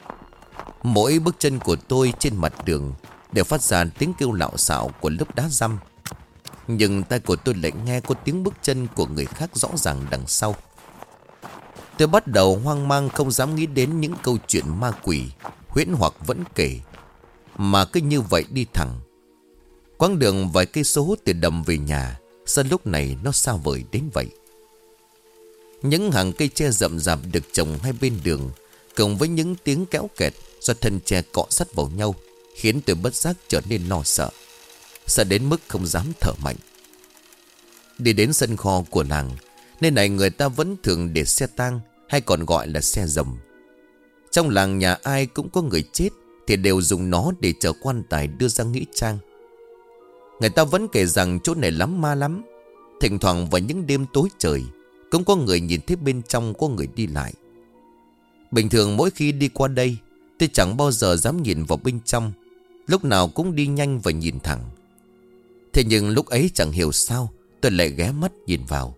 Mỗi bước chân của tôi trên mặt đường đều phát ra tiếng kêu lạo xạo của lớp đá răm. Nhưng tai của tôi lại nghe có tiếng bước chân của người khác rõ ràng đằng sau. Tôi bắt đầu hoang mang, không dám nghĩ đến những câu chuyện ma quỷ huyễn hoặc vẫn kể, mà cứ như vậy đi thẳng. Quãng đường vài cây số từ đầm về nhà, sao lúc này nó xa vời đến vậy? Những hàng cây tre rậm rạp được trồng hai bên đường, cộng với những tiếng kéo kẹt do thân tre cọ sắt vào nhau, khiến tôi bất giác trở nên lo sợ. Sợ đến mức không dám thở mạnh. Đi đến sân kho của làng, nơi này người ta vẫn thường để xe tang, hay còn gọi là xe rồng. Trong làng nhà ai cũng có người chết thì đều dùng nó để chở quan tài đưa ra nghĩa trang. Người ta vẫn kể rằng chỗ này lắm ma lắm. Thỉnh thoảng vào những đêm tối trời, cũng có người nhìn thấy bên trong có người đi lại. Bình thường mỗi khi đi qua đây, tôi chẳng bao giờ dám nhìn vào bên trong, lúc nào cũng đi nhanh và nhìn thẳng. Thế nhưng lúc ấy chẳng hiểu sao tôi lại ghé mắt nhìn vào.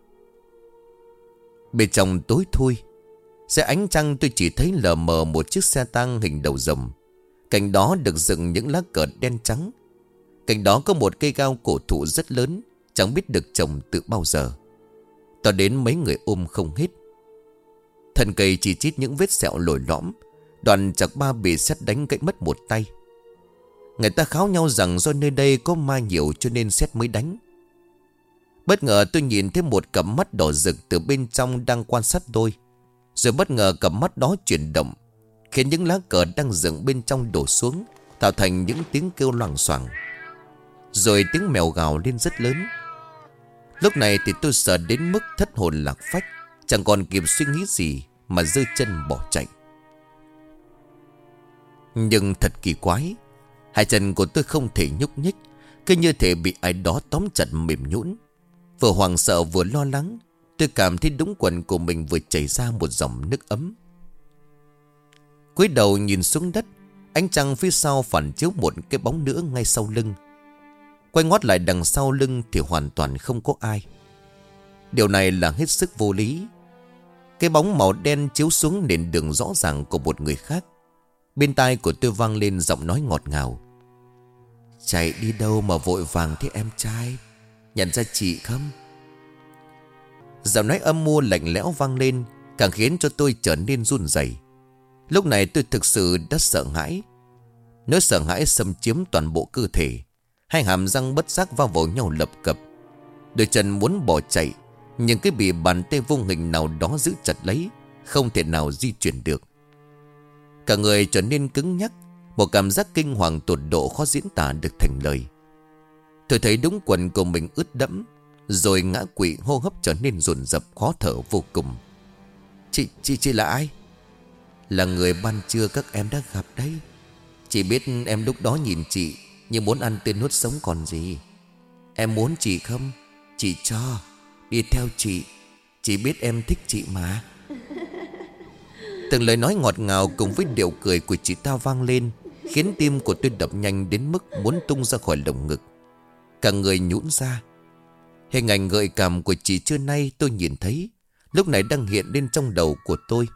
Bên trong tối thui, dưới ánh trăng tôi chỉ thấy lờ mờ một chiếc xe tang hình đầu rồng. Cạnh đó được dựng những lá cờ đen trắng. Cạnh đó có một cây cao cổ thụ rất lớn, chẳng biết được trồng từ bao giờ. To đến mấy người ôm không hết. Thân cây chỉ chít những vết sẹo lồi lõm, đoạn chạc ba bị sét đánh gãy mất một tay. Người ta kháo nhau rằng do nơi đây có ma nhiều cho nên sét mới đánh. Bất ngờ tôi nhìn thấy một cặp mắt đỏ rực từ bên trong đang quan sát tôi. Rồi bất ngờ cặp mắt đó chuyển động, khiến những lá cờ đang dựng bên trong đổ xuống, tạo thành những tiếng kêu loảng xoảng. Rồi tiếng mèo gào lên rất lớn. Lúc này thì tôi sợ đến mức thất hồn lạc phách, chẳng còn kịp suy nghĩ gì mà giơ chân bỏ chạy. Nhưng thật kỳ quái, hai chân của tôi không thể nhúc nhích, cứ như thể bị ai đó tóm chặt mềm nhũn. Vừa hoảng sợ vừa lo lắng, tôi cảm thấy đũng quần của mình vừa chảy ra một dòng nước ấm. Cúi đầu nhìn xuống đất, ánh trăng phía sau phản chiếu một cái bóng nữa ngay sau lưng. Quay ngoắt lại đằng sau lưng thì hoàn toàn không có ai. Điều này là hết sức vô lý. Cái bóng màu đen chiếu xuống nền đường rõ ràng của một người khác. Bên tai của tôi vang lên giọng nói ngọt ngào. Chạy đi đâu mà vội vàng thế em trai? Nhận ra chị không? Giọng nói âm mưu lạnh lẽo vang lên, càng khiến cho tôi trở nên run rẩy. Lúc này tôi thực sự đã sợ hãi. Nỗi sợ hãi xâm chiếm toàn bộ cơ thể. Hai hàm răng bất giác va vào nhau lập cập. Đôi chân muốn bỏ chạy, nhưng cái bị bàn tay vô hình nào đó giữ chặt lấy, không thể nào di chuyển được. Cả người trở nên cứng nhắc, một cảm giác kinh hoàng tột độ khó diễn tả được thành lời. Tôi thấy đũng quần của mình ướt đẫm, rồi ngã quỵ, hô hấp trở nên dồn dập khó thở vô cùng. Chị là ai? Là người ban trưa các em đã gặp đấy. Chị biết em lúc đó nhìn chị như muốn ăn tươi nuốt sống còn gì. Em muốn chị không? Chị cho. Đi theo chị biết em thích chị mà. Từng lời nói ngọt ngào cùng với điệu cười của chị ta vang lên, khiến tim của tôi đập nhanh đến mức muốn tung ra khỏi lồng ngực. Cả người nhũn ra. Hình ảnh gợi cảm của chị trưa nay tôi nhìn thấy, lúc này đang hiện lên trong đầu của tôi.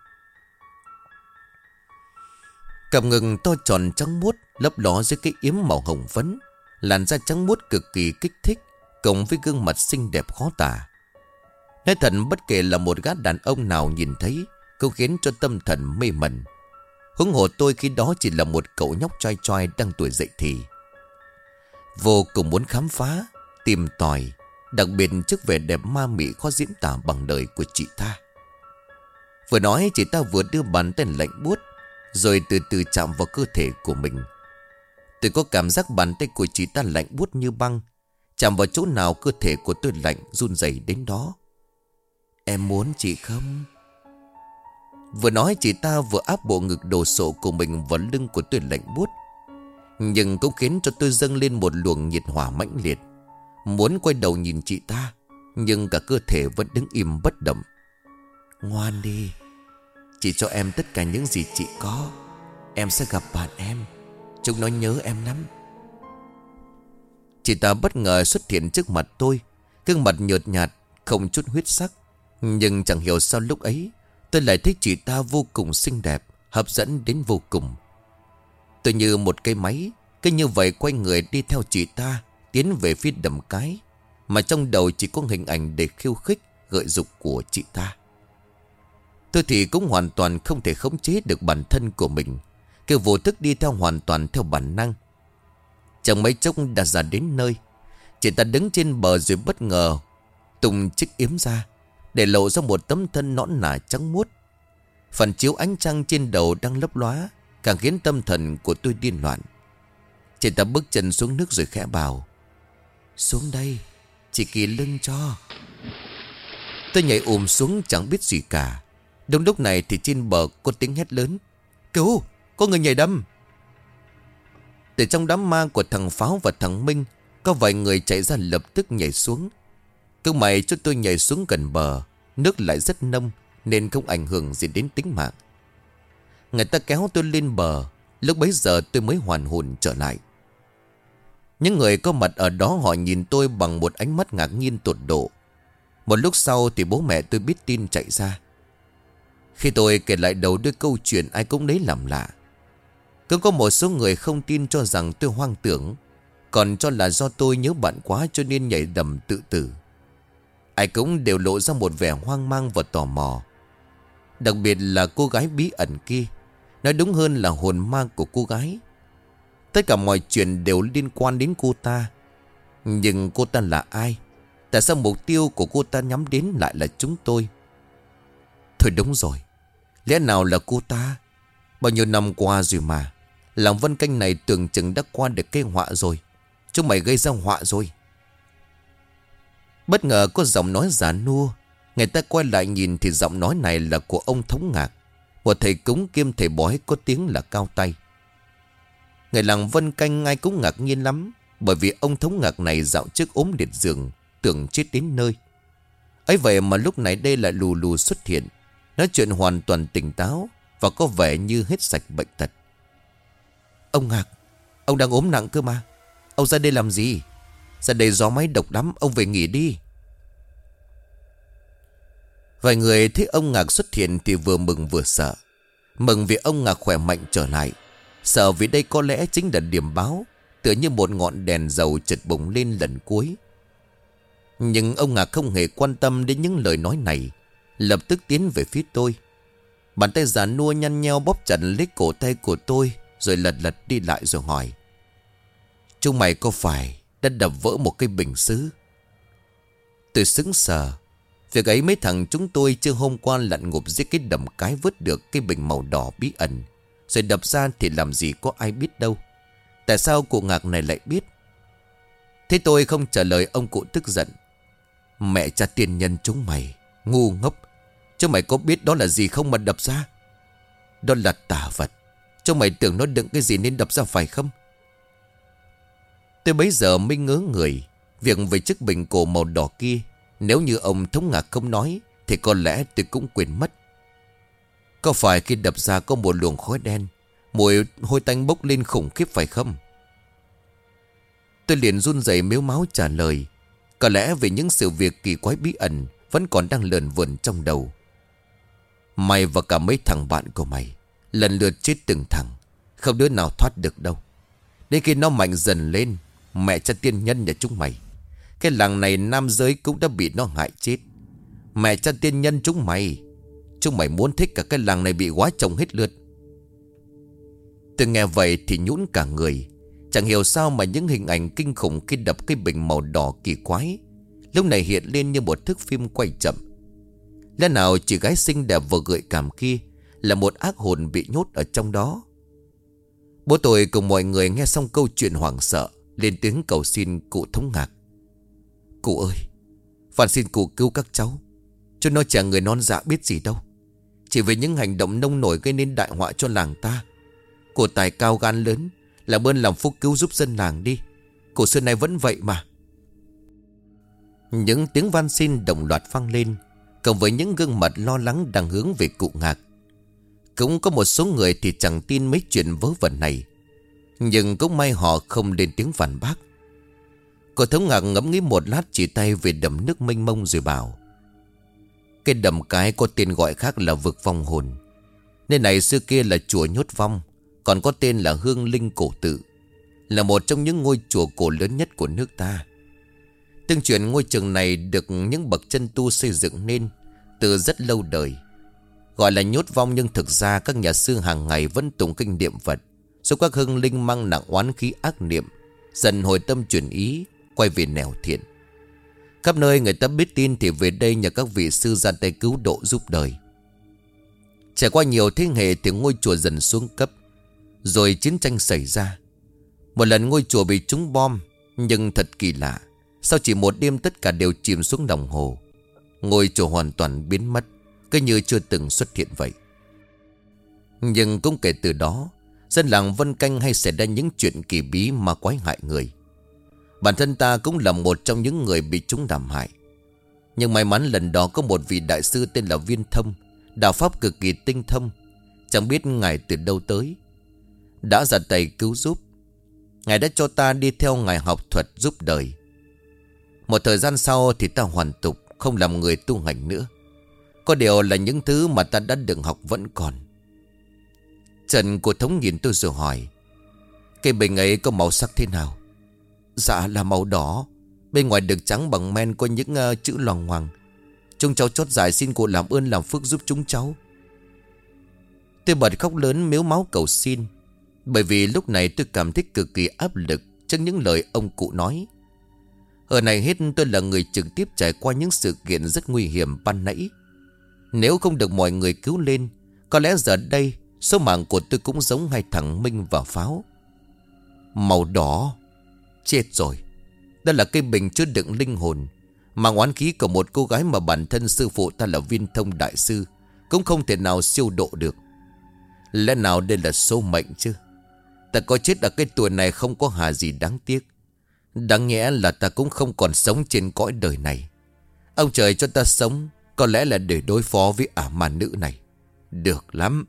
Cặp ngực to tròn trắng muốt, lấp ló dưới cái yếm màu hồng phấn, làn da trắng muốt cực kỳ kích thích, cộng với gương mặt xinh đẹp khó tả. Nói thật, bất kể là một gã đàn ông nào nhìn thấy cũng khiến cho tâm thần mê mẩn. Huống hồ tôi khi đó chỉ là một cậu nhóc trai trai đang tuổi dậy thì. Vô cùng muốn khám phá, tìm tòi, đặc biệt trước vẻ đẹp ma mị khó diễn tả bằng lời của chị ta. Vừa nói chị ta vừa đưa bàn tay lạnh buốt, rồi từ từ chạm vào cơ thể của mình. Tôi có cảm giác bàn tay của chị ta lạnh buốt như băng. Chạm vào chỗ nào cơ thể của tôi lạnh run rẩy đến đó. Em muốn chị không? Vừa nói chị ta vừa áp bộ ngực đồ sộ của mình vào lưng của tôi lạnh buốt. Nhưng cũng khiến cho tôi dâng lên một luồng nhiệt hỏa mãnh liệt. Muốn quay đầu nhìn chị ta, nhưng cả cơ thể vẫn đứng im bất động. Ngoan đi, chị cho em tất cả những gì chị có. Em sẽ gặp bạn em, chúng nó nhớ em lắm. Chị ta bất ngờ xuất hiện trước mặt tôi, gương mặt nhợt nhạt, không chút huyết sắc. Nhưng chẳng hiểu sao lúc ấy tôi lại thấy chị ta vô cùng xinh đẹp, hấp dẫn đến vô cùng. Tôi như một cây máy, cứ như vậy quay người đi theo chị ta, tiến về phía đầm cái, mà trong đầu chỉ có hình ảnh để khiêu khích, gợi dục của chị ta. Tôi thì cũng hoàn toàn không thể khống chế được bản thân của mình, cứ vô thức đi theo hoàn toàn theo bản năng. Chẳng mấy chốc đã ra đến nơi. Chị ta đứng trên bờ rồi bất ngờ tung chiếc yếm ra, để lộ ra một tấm thân nõn nà trắng muốt. Phần chiếu ánh trăng trên đầu đang lấp lóa, càng khiến tâm thần của tôi điên loạn. Chị ta bước chân xuống nước rồi khẽ bảo: Xuống đây, chị kỳ lưng cho. Tôi nhảy ùm xuống chẳng biết gì cả. Đúng lúc này thì trên bờ có tiếng hét lớn: Cứu, có người nhảy đâm. Từ trong đám ma của thằng Pháo và thằng Minh, có vài người chạy ra lập tức nhảy xuống. Cứ may cho tôi nhảy xuống gần bờ, nước lại rất nông nên không ảnh hưởng gì đến tính mạng. Người ta kéo tôi lên bờ, lúc bấy giờ tôi mới hoàn hồn trở lại. Những người có mặt ở đó họ nhìn tôi bằng một ánh mắt ngạc nhiên tột độ. Một lúc sau thì bố mẹ tôi biết tin chạy ra. Khi tôi kể lại đầu đuôi câu chuyện, ai cũng lấy làm lạ. Cứ có một số người không tin, cho rằng tôi hoang tưởng, còn cho là do tôi nhớ bạn quá cho nên nhảy đầm tự tử. Ai cũng đều lộ ra một vẻ hoang mang và tò mò. Đặc biệt là cô gái bí ẩn kia, nói đúng hơn là hồn ma của cô gái. Tất cả mọi chuyện đều liên quan đến cô ta. Nhưng cô ta là ai? Tại sao mục tiêu của cô ta nhắm đến lại là chúng tôi? Thôi đúng rồi, lẽ nào là cô ta? Bao nhiêu năm qua rồi mà, làng Vân Canh này tưởng chừng đã qua được cây họa rồi. Chúng mày gây ra họa rồi. Bất ngờ có giọng nói già nua. Người ta quay lại nhìn thì giọng nói này là của ông Thống Ngạc, một thầy cúng kiêm thầy bói có tiếng là cao tay. Người làng Vân Canh ai cũng ngạc nhiên lắm, bởi vì ông Thống Ngạc này dạo trước ốm liệt giường, tưởng chết đến nơi. Ấy vậy mà lúc này đây lại lù lù xuất hiện, nói chuyện hoàn toàn tỉnh táo và có vẻ như hết sạch bệnh tật. Ông Ngạc, ông đang ốm nặng cơ mà. Ông ra đây làm gì? Ra đây gió máy độc lắm, ông về nghỉ đi. Vài người thấy ông Ngạc xuất hiện thì vừa mừng vừa sợ. Mừng vì ông Ngạc khỏe mạnh trở lại, sợ vì đây có lẽ chính là điểm báo, tựa như một ngọn đèn dầu chợt bùng lên lần cuối. Nhưng ông Ngạc không hề quan tâm đến những lời nói này, lập tức tiến về phía tôi. Bàn tay già nua nhăn nheo bóp chặt lấy cổ tay của tôi, rồi lật lật đi lại rồi hỏi: Chúng mày có phải đã đập vỡ một cái bình sứ? Tôi sững sờ. Việc ấy mấy thằng chúng tôi chưa hôm qua lặn ngụp dưới cái đầm cái vớt được cái bình màu đỏ bí ẩn, rồi đập ra thì làm gì có ai biết đâu. Tại sao cụ Ngạc này lại biết? Thế tôi không trả lời, ông cụ tức giận: Mẹ cha tiên nhân chúng mày ngu ngốc, chúng mày có biết đó là gì không mà đập ra? Đó là tà vật. Chúng mày tưởng nó đựng cái gì nên đập ra phải không? Tôi bấy giờ mới ngớ người. Việc về chiếc bình cổ màu đỏ kia, nếu như ông Thống Ngạc không nói thì có lẽ tôi cũng quên mất. Có phải khi đập ra có một luồng khói đen, mùi hôi tanh bốc lên khủng khiếp phải không? Tôi liền run rẩy mếu máo trả lời: Có lẽ vì những sự việc kỳ quái bí ẩn vẫn còn đang lờn vờn trong đầu. Mày và cả mấy thằng bạn của mày lần lượt chết từng thằng, không đứa nào thoát được đâu. Đến khi nó mạnh dần lên, mẹ cha tiên nhân nhà chúng mày, cái làng này nam giới cũng đã bị nó hại chết. Mẹ cha tiên nhân chúng mày, Chúng mày muốn thích cả cái làng này bị góa chồng hết lượt. Tôi nghe vậy thì nhũn cả người. Chẳng hiểu sao mà những hình ảnh kinh khủng khi đập cái bình màu đỏ kỳ quái lúc này hiện lên như một thước phim quay chậm. Lẽ nào chị gái xinh đẹp vừa gợi cảm kia là một ác hồn bị nhốt ở trong đó? Bố tôi cùng mọi người nghe xong câu chuyện hoảng sợ, lên tiếng cầu xin cụ Thống Ngạc. Cụ ơi, van xin cụ cứu các cháu. Cho nó chả người non dạ biết gì đâu. Chỉ vì những hành động nông nổi gây nên đại họa cho làng ta. Cụ tài cao gan lớn, làm ơn làm phúc cứu giúp dân làng đi. Cụ xưa nay vẫn vậy mà. Những tiếng van xin đồng loạt vang lên, cộng với những gương mặt lo lắng đang hướng về cụ Ngạc. Cũng có một số người thì chẳng tin mấy chuyện vớ vẩn này, nhưng cũng may họ không lên tiếng phản bác. Cụ Thống Ngạc ngẫm nghĩ một lát, chỉ tay về đầm nước mênh mông rồi bảo: cái đầm cái có tên gọi khác là vực vong hồn. Nơi này xưa kia là chùa nhốt vong, còn có tên là Hương Linh Cổ Tự, là một trong những ngôi chùa cổ lớn nhất của nước ta. Tương truyền ngôi trường này được những bậc chân tu xây dựng nên từ rất lâu đời. Gọi là nhốt vong nhưng thực ra các nhà sư hàng ngày vẫn tụng kinh niệm Phật, giúp các hương linh mang nặng oán khí ác niệm dần hồi tâm chuyển ý, quay về nẻo thiện. Khắp nơi người ta biết tin thì về đây nhờ các vị sư ra tay cứu độ giúp đời. Trải qua nhiều thế hệ thì ngôi chùa dần xuống cấp, rồi chiến tranh xảy ra. Một lần ngôi chùa bị trúng bom, nhưng thật kỳ lạ, sau chỉ một đêm tất cả đều chìm xuống lòng hồ. Ngôi chùa hoàn toàn biến mất, cứ như chưa từng xuất hiện vậy. Nhưng cũng kể từ đó, dân làng Vân Canh hay xảy ra những chuyện kỳ bí ma quái hại người. Bản thân ta cũng là một trong những người bị chúng làm hại. Nhưng may mắn lần đó có một vị đại sư tên là Viên Thông, đạo pháp cực kỳ tinh thông, chẳng biết ngài từ đâu tới, đã ra tay cứu giúp. Ngài đã cho ta đi theo ngài học thuật giúp đời. Một thời gian sau thì ta hoàn tục, không làm người tu hành nữa. Có điều là những thứ mà ta đã được học vẫn còn. Trần của Thống nhìn tôi rồi hỏi: cây bình ấy có màu sắc thế nào? Dạ là màu đỏ, bên ngoài được trắng bằng men, có những chữ loằng ngoằng. Chúng cháu chót giải xin cụ làm ơn làm phước giúp chúng cháu. Tôi bật khóc lớn mếu máu cầu xin, bởi vì lúc này tôi cảm thấy cực kỳ áp lực trước những lời ông cụ nói. Ở này hết tôi là người trực tiếp trải qua những sự kiện rất nguy hiểm ban nãy. Nếu không được mọi người cứu lên, có lẽ giờ đây số mạng của tôi cũng giống hai thằng Minh và Pháo. Màu đỏ, chết rồi. Đó là cây bình chứa đựng linh hồn, mang oán khí của một cô gái mà bản thân sư phụ ta là Viên Thông đại sư cũng không thể nào siêu độ được. Lẽ nào đây là số mệnh chứ? Ta có chết ở cái tuổi này không có hà gì đáng tiếc. Đáng nhẽ là ta cũng không còn sống trên cõi đời này. Ông trời cho ta sống có lẽ là để đối phó với ả ma nữ này. Được lắm.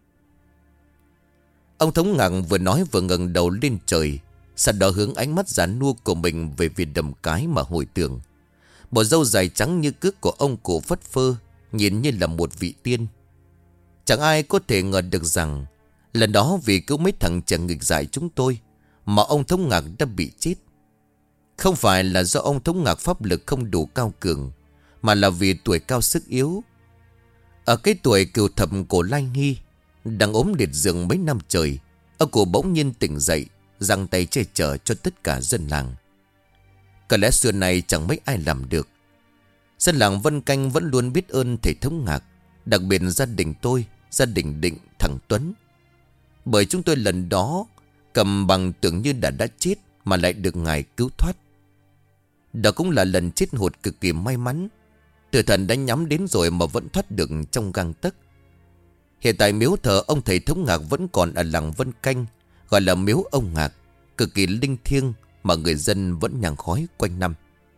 Ông Thống Ngạc vừa nói vừa ngẩng đầu lên trời, sau đó hướng ánh mắt già nua của mình về phía đầm cái mà hồi tưởng. Bộ râu dài trắng như cước của ông cụ phất phơ, nhìn như là một vị tiên. Chẳng ai có thể ngờ được rằng lần đó vì cứu mấy thằng trẻ nghịch dại chúng tôi mà ông Thống Ngạc đã bị chết. Không phải là do ông Thống Ngạc pháp lực không đủ cao cường, mà là vì tuổi cao sức yếu. Ở cái tuổi cừu thập cổ Lai Nghi, đang ốm liệt giường mấy năm trời, ông cụ bỗng nhiên tỉnh dậy, giang tay che chở cho tất cả dân làng. Có lẽ xưa này chẳng mấy ai làm được. Dân làng Vân Canh vẫn luôn biết ơn thầy Thống Ngạc, đặc biệt gia đình tôi, gia đình Định, thằng Tuấn. Bởi chúng tôi lần đó cầm bằng tưởng như đã chết mà lại được ngài cứu thoát. Đó cũng là lần chết hụt cực kỳ may mắn. Tử thần đã nhắm đến rồi mà vẫn thoát được trong gang tấc. Hiện tại miếu thờ ông thầy Thống Ngạc vẫn còn ở làng Vân Canh, gọi là miếu ông Ngạc, cực kỳ linh thiêng mà người dân vẫn nhang khói quanh năm.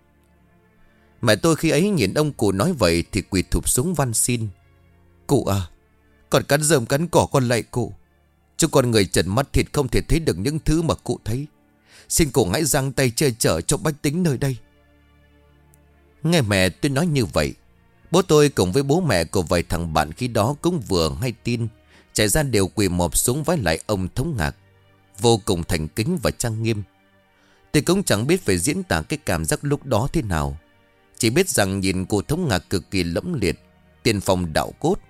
Mẹ tôi khi ấy nhìn ông cụ nói vậy thì quỳ thụp xuống van xin: cụ à, con cắn rơm cắn cỏ con lạy cụ. Chứ con người trần mắt thịt không thể thấy được những thứ mà cụ thấy. Xin cụ hãy giang tay che chở cho bách tính nơi đây. Nghe mẹ tôi nói như vậy, bố tôi cùng với bố mẹ của vài thằng bạn khi đó cũng vừa hay tin, chạy ra đều quỳ mọp xuống vái lại ông Thống Ngạc, vô cùng thành kính và trang nghiêm. Tôi cũng chẳng biết phải diễn tả cái cảm giác lúc đó thế nào. Chỉ biết rằng nhìn cụ Thống Ngạc cực kỳ lẫm liệt, tiên phong đạo cốt,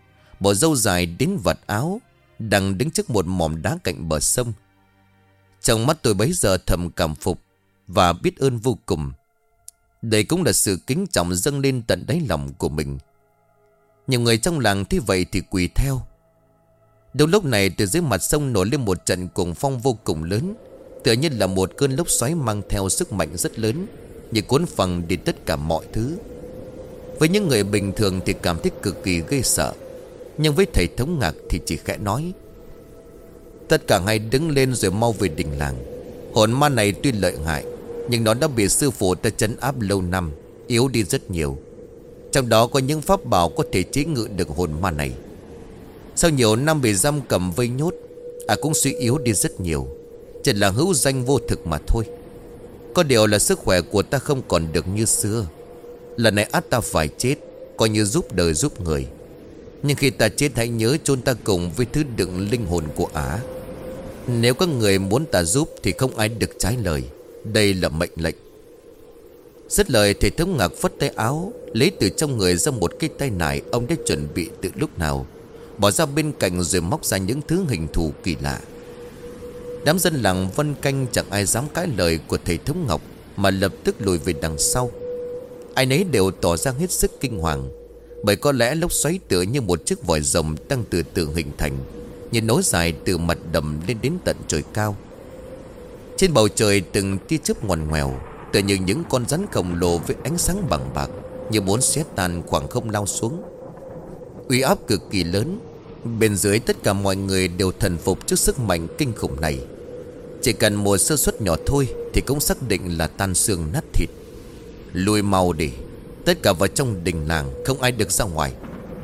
bộ râu dài đến vạt áo, đang đứng trước một mỏm đá cạnh bờ sông. Trong mắt tôi bấy giờ thầm cảm phục và biết ơn vô cùng. Đây cũng là sự kính trọng dâng lên tận đáy lòng của mình. Nhiều người trong làng thấy vậy thì quỳ theo. Đúng lúc này từ dưới mặt sông nổi lên một trận cuồng phong vô cùng lớn, tựa như là một cơn lốc xoáy mang theo sức mạnh rất lớn, như cuốn phăng đi tất cả mọi thứ. Với những người bình thường thì cảm thấy cực kỳ ghê sợ, nhưng với thầy Thống Ngạc thì chỉ khẽ nói: tất cả hãy đứng lên rồi mau về đình làng. Hồn ma này tuy lợi hại, nhưng nó đã bị sư phụ ta trấn áp lâu năm, yếu đi rất nhiều. Trong đó có những pháp bảo có thể chế ngự được hồn ma này. Sau nhiều năm bị giam cầm vây nhốt, cũng suy yếu đi rất nhiều, chỉ là hữu danh vô thực mà thôi. Có điều là sức khỏe của ta không còn được như xưa. Lần này ta phải chết, coi như giúp đời giúp người. Nhưng khi ta chết hãy nhớ chôn ta cùng với thứ đựng linh hồn của Nếu các người muốn ta giúp thì không ai được trái lời. Đây là mệnh lệnh. Dứt lời thầy Thống Ngạc phất tay áo, lấy từ trong người ra một cái tay nải ông đã chuẩn bị từ lúc nào, bỏ ra bên cạnh rồi móc ra những thứ hình thù kỳ lạ. Đám dân làng vân canh chẳng ai dám cãi lời của thầy Thống Ngọc, mà lập tức lùi về đằng sau. Ai nấy đều tỏ ra hết sức kinh hoàng, bởi có lẽ lốc xoáy tựa như một chiếc vòi rồng đang từ từ hình thành, như nối dài từ mặt đầm lên đến tận trời cao. Trên bầu trời từng tia chớp ngoằn ngoèo, tựa như những con rắn khổng lồ với ánh sáng bằng bạc, như muốn xé tan khoảng không lao xuống. Uy áp cực kỳ lớn. Bên dưới tất cả mọi người đều thần phục trước sức mạnh kinh khủng này. Chỉ cần một sơ suất nhỏ thôi thì cũng xác định là tan xương nát thịt. Lùi mau đi, tất cả vào trong đình làng, không ai được ra ngoài.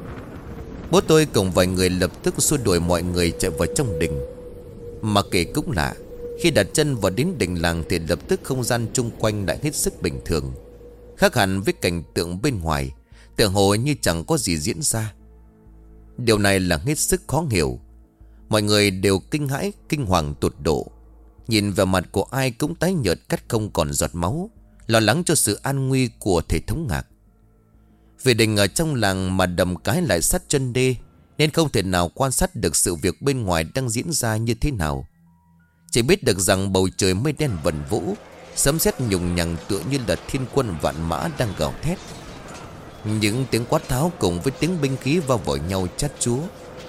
Bố tôi cùng vài người lập tức xua đuổi mọi người chạy vào trong đình. Mà kể cũng lạ, khi đặt chân vào đến đình làng thì lập tức không gian chung quanh lại hết sức bình thường, khác hẳn với cảnh tượng bên ngoài, tựa hồ như chẳng có gì diễn ra. Điều này là hết sức khó hiểu. Mọi người đều kinh hãi, kinh hoàng tột độ. Nhìn vào mặt của ai cũng tái nhợt cắt không còn giọt máu, lo lắng cho sự an nguy của thầy Thống Ngạc. Vì đình ở trong làng mà đầm cái lại sát chân đê, nên không thể nào quan sát được sự việc bên ngoài đang diễn ra như thế nào. Chỉ biết được rằng bầu trời mây đen vần vũ, sấm sét nhùng nhằng tựa như là thiên quân vạn mã đang gào thét. Những tiếng quát tháo cùng với tiếng binh khí va vào nhau chát chúa.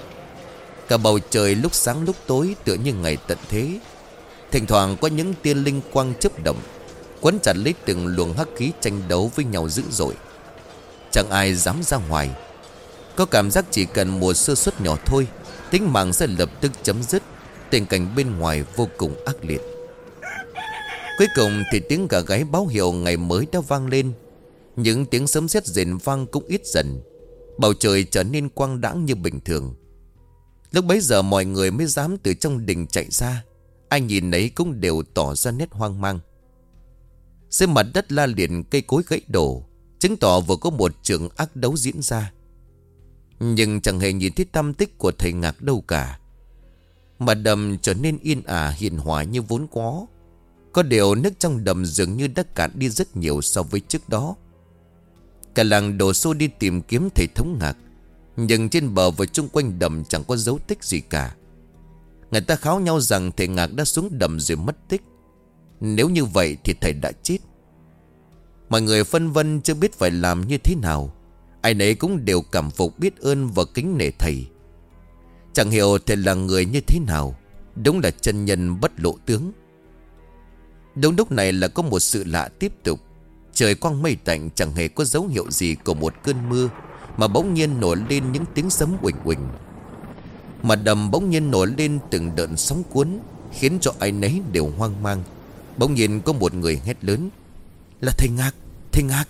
Cả bầu trời lúc sáng lúc tối tựa như ngày tận thế. Thỉnh thoảng có những tia linh quang chớp động, quấn chặt lấy từng luồng hắc khí tranh đấu với nhau dữ dội. Chẳng ai dám ra ngoài. Có cảm giác chỉ cần một sơ suất nhỏ thôi, tính mạng sẽ lập tức chấm dứt. Tình cảnh bên ngoài vô cùng ác liệt. Cuối cùng thì tiếng gà gáy báo hiệu ngày mới đã vang lên. Những tiếng sấm sét rền vang cũng ít dần. Bầu trời trở nên quang đãng như bình thường. Lúc bấy giờ mọi người mới dám từ trong đình chạy ra. Ai nhìn nấy cũng đều tỏ ra nét hoang mang. Dưới mặt đất la liệt cây cối gãy đổ, chứng tỏ vừa có một trường ác đấu diễn ra. Nhưng chẳng hề nhìn thấy tăm tích của thầy Ngạc đâu cả. Mà đầm trở nên yên ả hiền hòa như vốn có. Có điều nước trong đầm dường như đã cạn đi rất nhiều so với trước đó. Cả làng đổ xô đi tìm kiếm thầy Thống Ngạc, nhưng trên bờ và chung quanh đầm chẳng có dấu tích gì cả. Người ta kháo nhau rằng thầy Ngạc đã xuống đầm rồi mất tích. Nếu như vậy thì thầy đã chết. Mọi người phân vân chưa biết phải làm như thế nào. Ai nấy cũng đều cảm phục biết ơn và kính nể thầy. Chẳng hiểu thầy là người như thế nào. Đúng là chân nhân bất lộ tướng. Đúng lúc này là có một sự lạ tiếp tục. Trời quang mây tạnh, chẳng hề có dấu hiệu gì của một cơn mưa, mà bỗng nhiên nổi lên những tiếng sấm uỳnh uỳnh. Mặt đầm bỗng nhiên nổi lên từng đợt sóng cuốn, khiến cho ai nấy đều hoang mang. Bỗng nhiên có một người hét lớn: là thầy Ngạc, thầy Ngạc.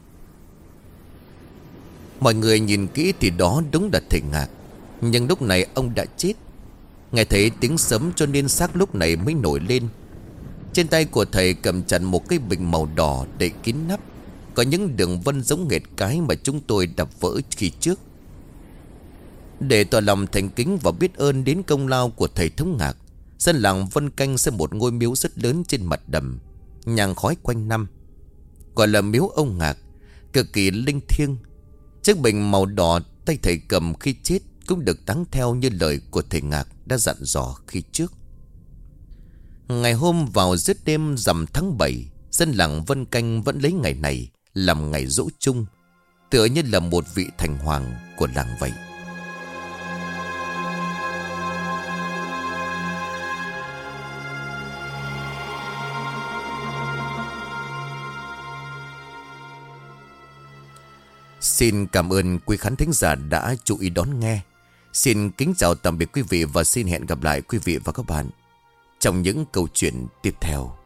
Mọi người nhìn kỹ thì đó đúng là thầy Ngạc. Nhưng lúc này ông đã chết. Nghe thấy tiếng sấm cho nên xác lúc này mới nổi lên. Trên tay của thầy cầm chặt một cái bình màu đỏ đậy kín nắp, có những đường vân giống hệt cái mà chúng tôi đập vỡ khi trước. Để tỏ lòng thành kính và biết ơn đến công lao của thầy Thống Ngạc, dân làng Vân Canh xây một ngôi miếu rất lớn trên mặt đầm, nhang khói quanh năm, gọi là miếu ông Ngạc, cực kỳ linh thiêng. Chiếc bình màu đỏ tay thầy cầm khi chết cũng được táng theo như lời của thầy Ngạc đã dặn dò khi trước. Ngày hôm vào giết đêm rằm tháng 7, dân làng Vân Canh vẫn lấy ngày này làm ngày giỗ chung, tựa như là một vị thành hoàng của làng vậy. Xin cảm ơn quý khán thính giả đã chú ý đón nghe. Xin kính chào tạm biệt quý vị và xin hẹn gặp lại quý vị và các bạn trong những câu chuyện tiếp theo.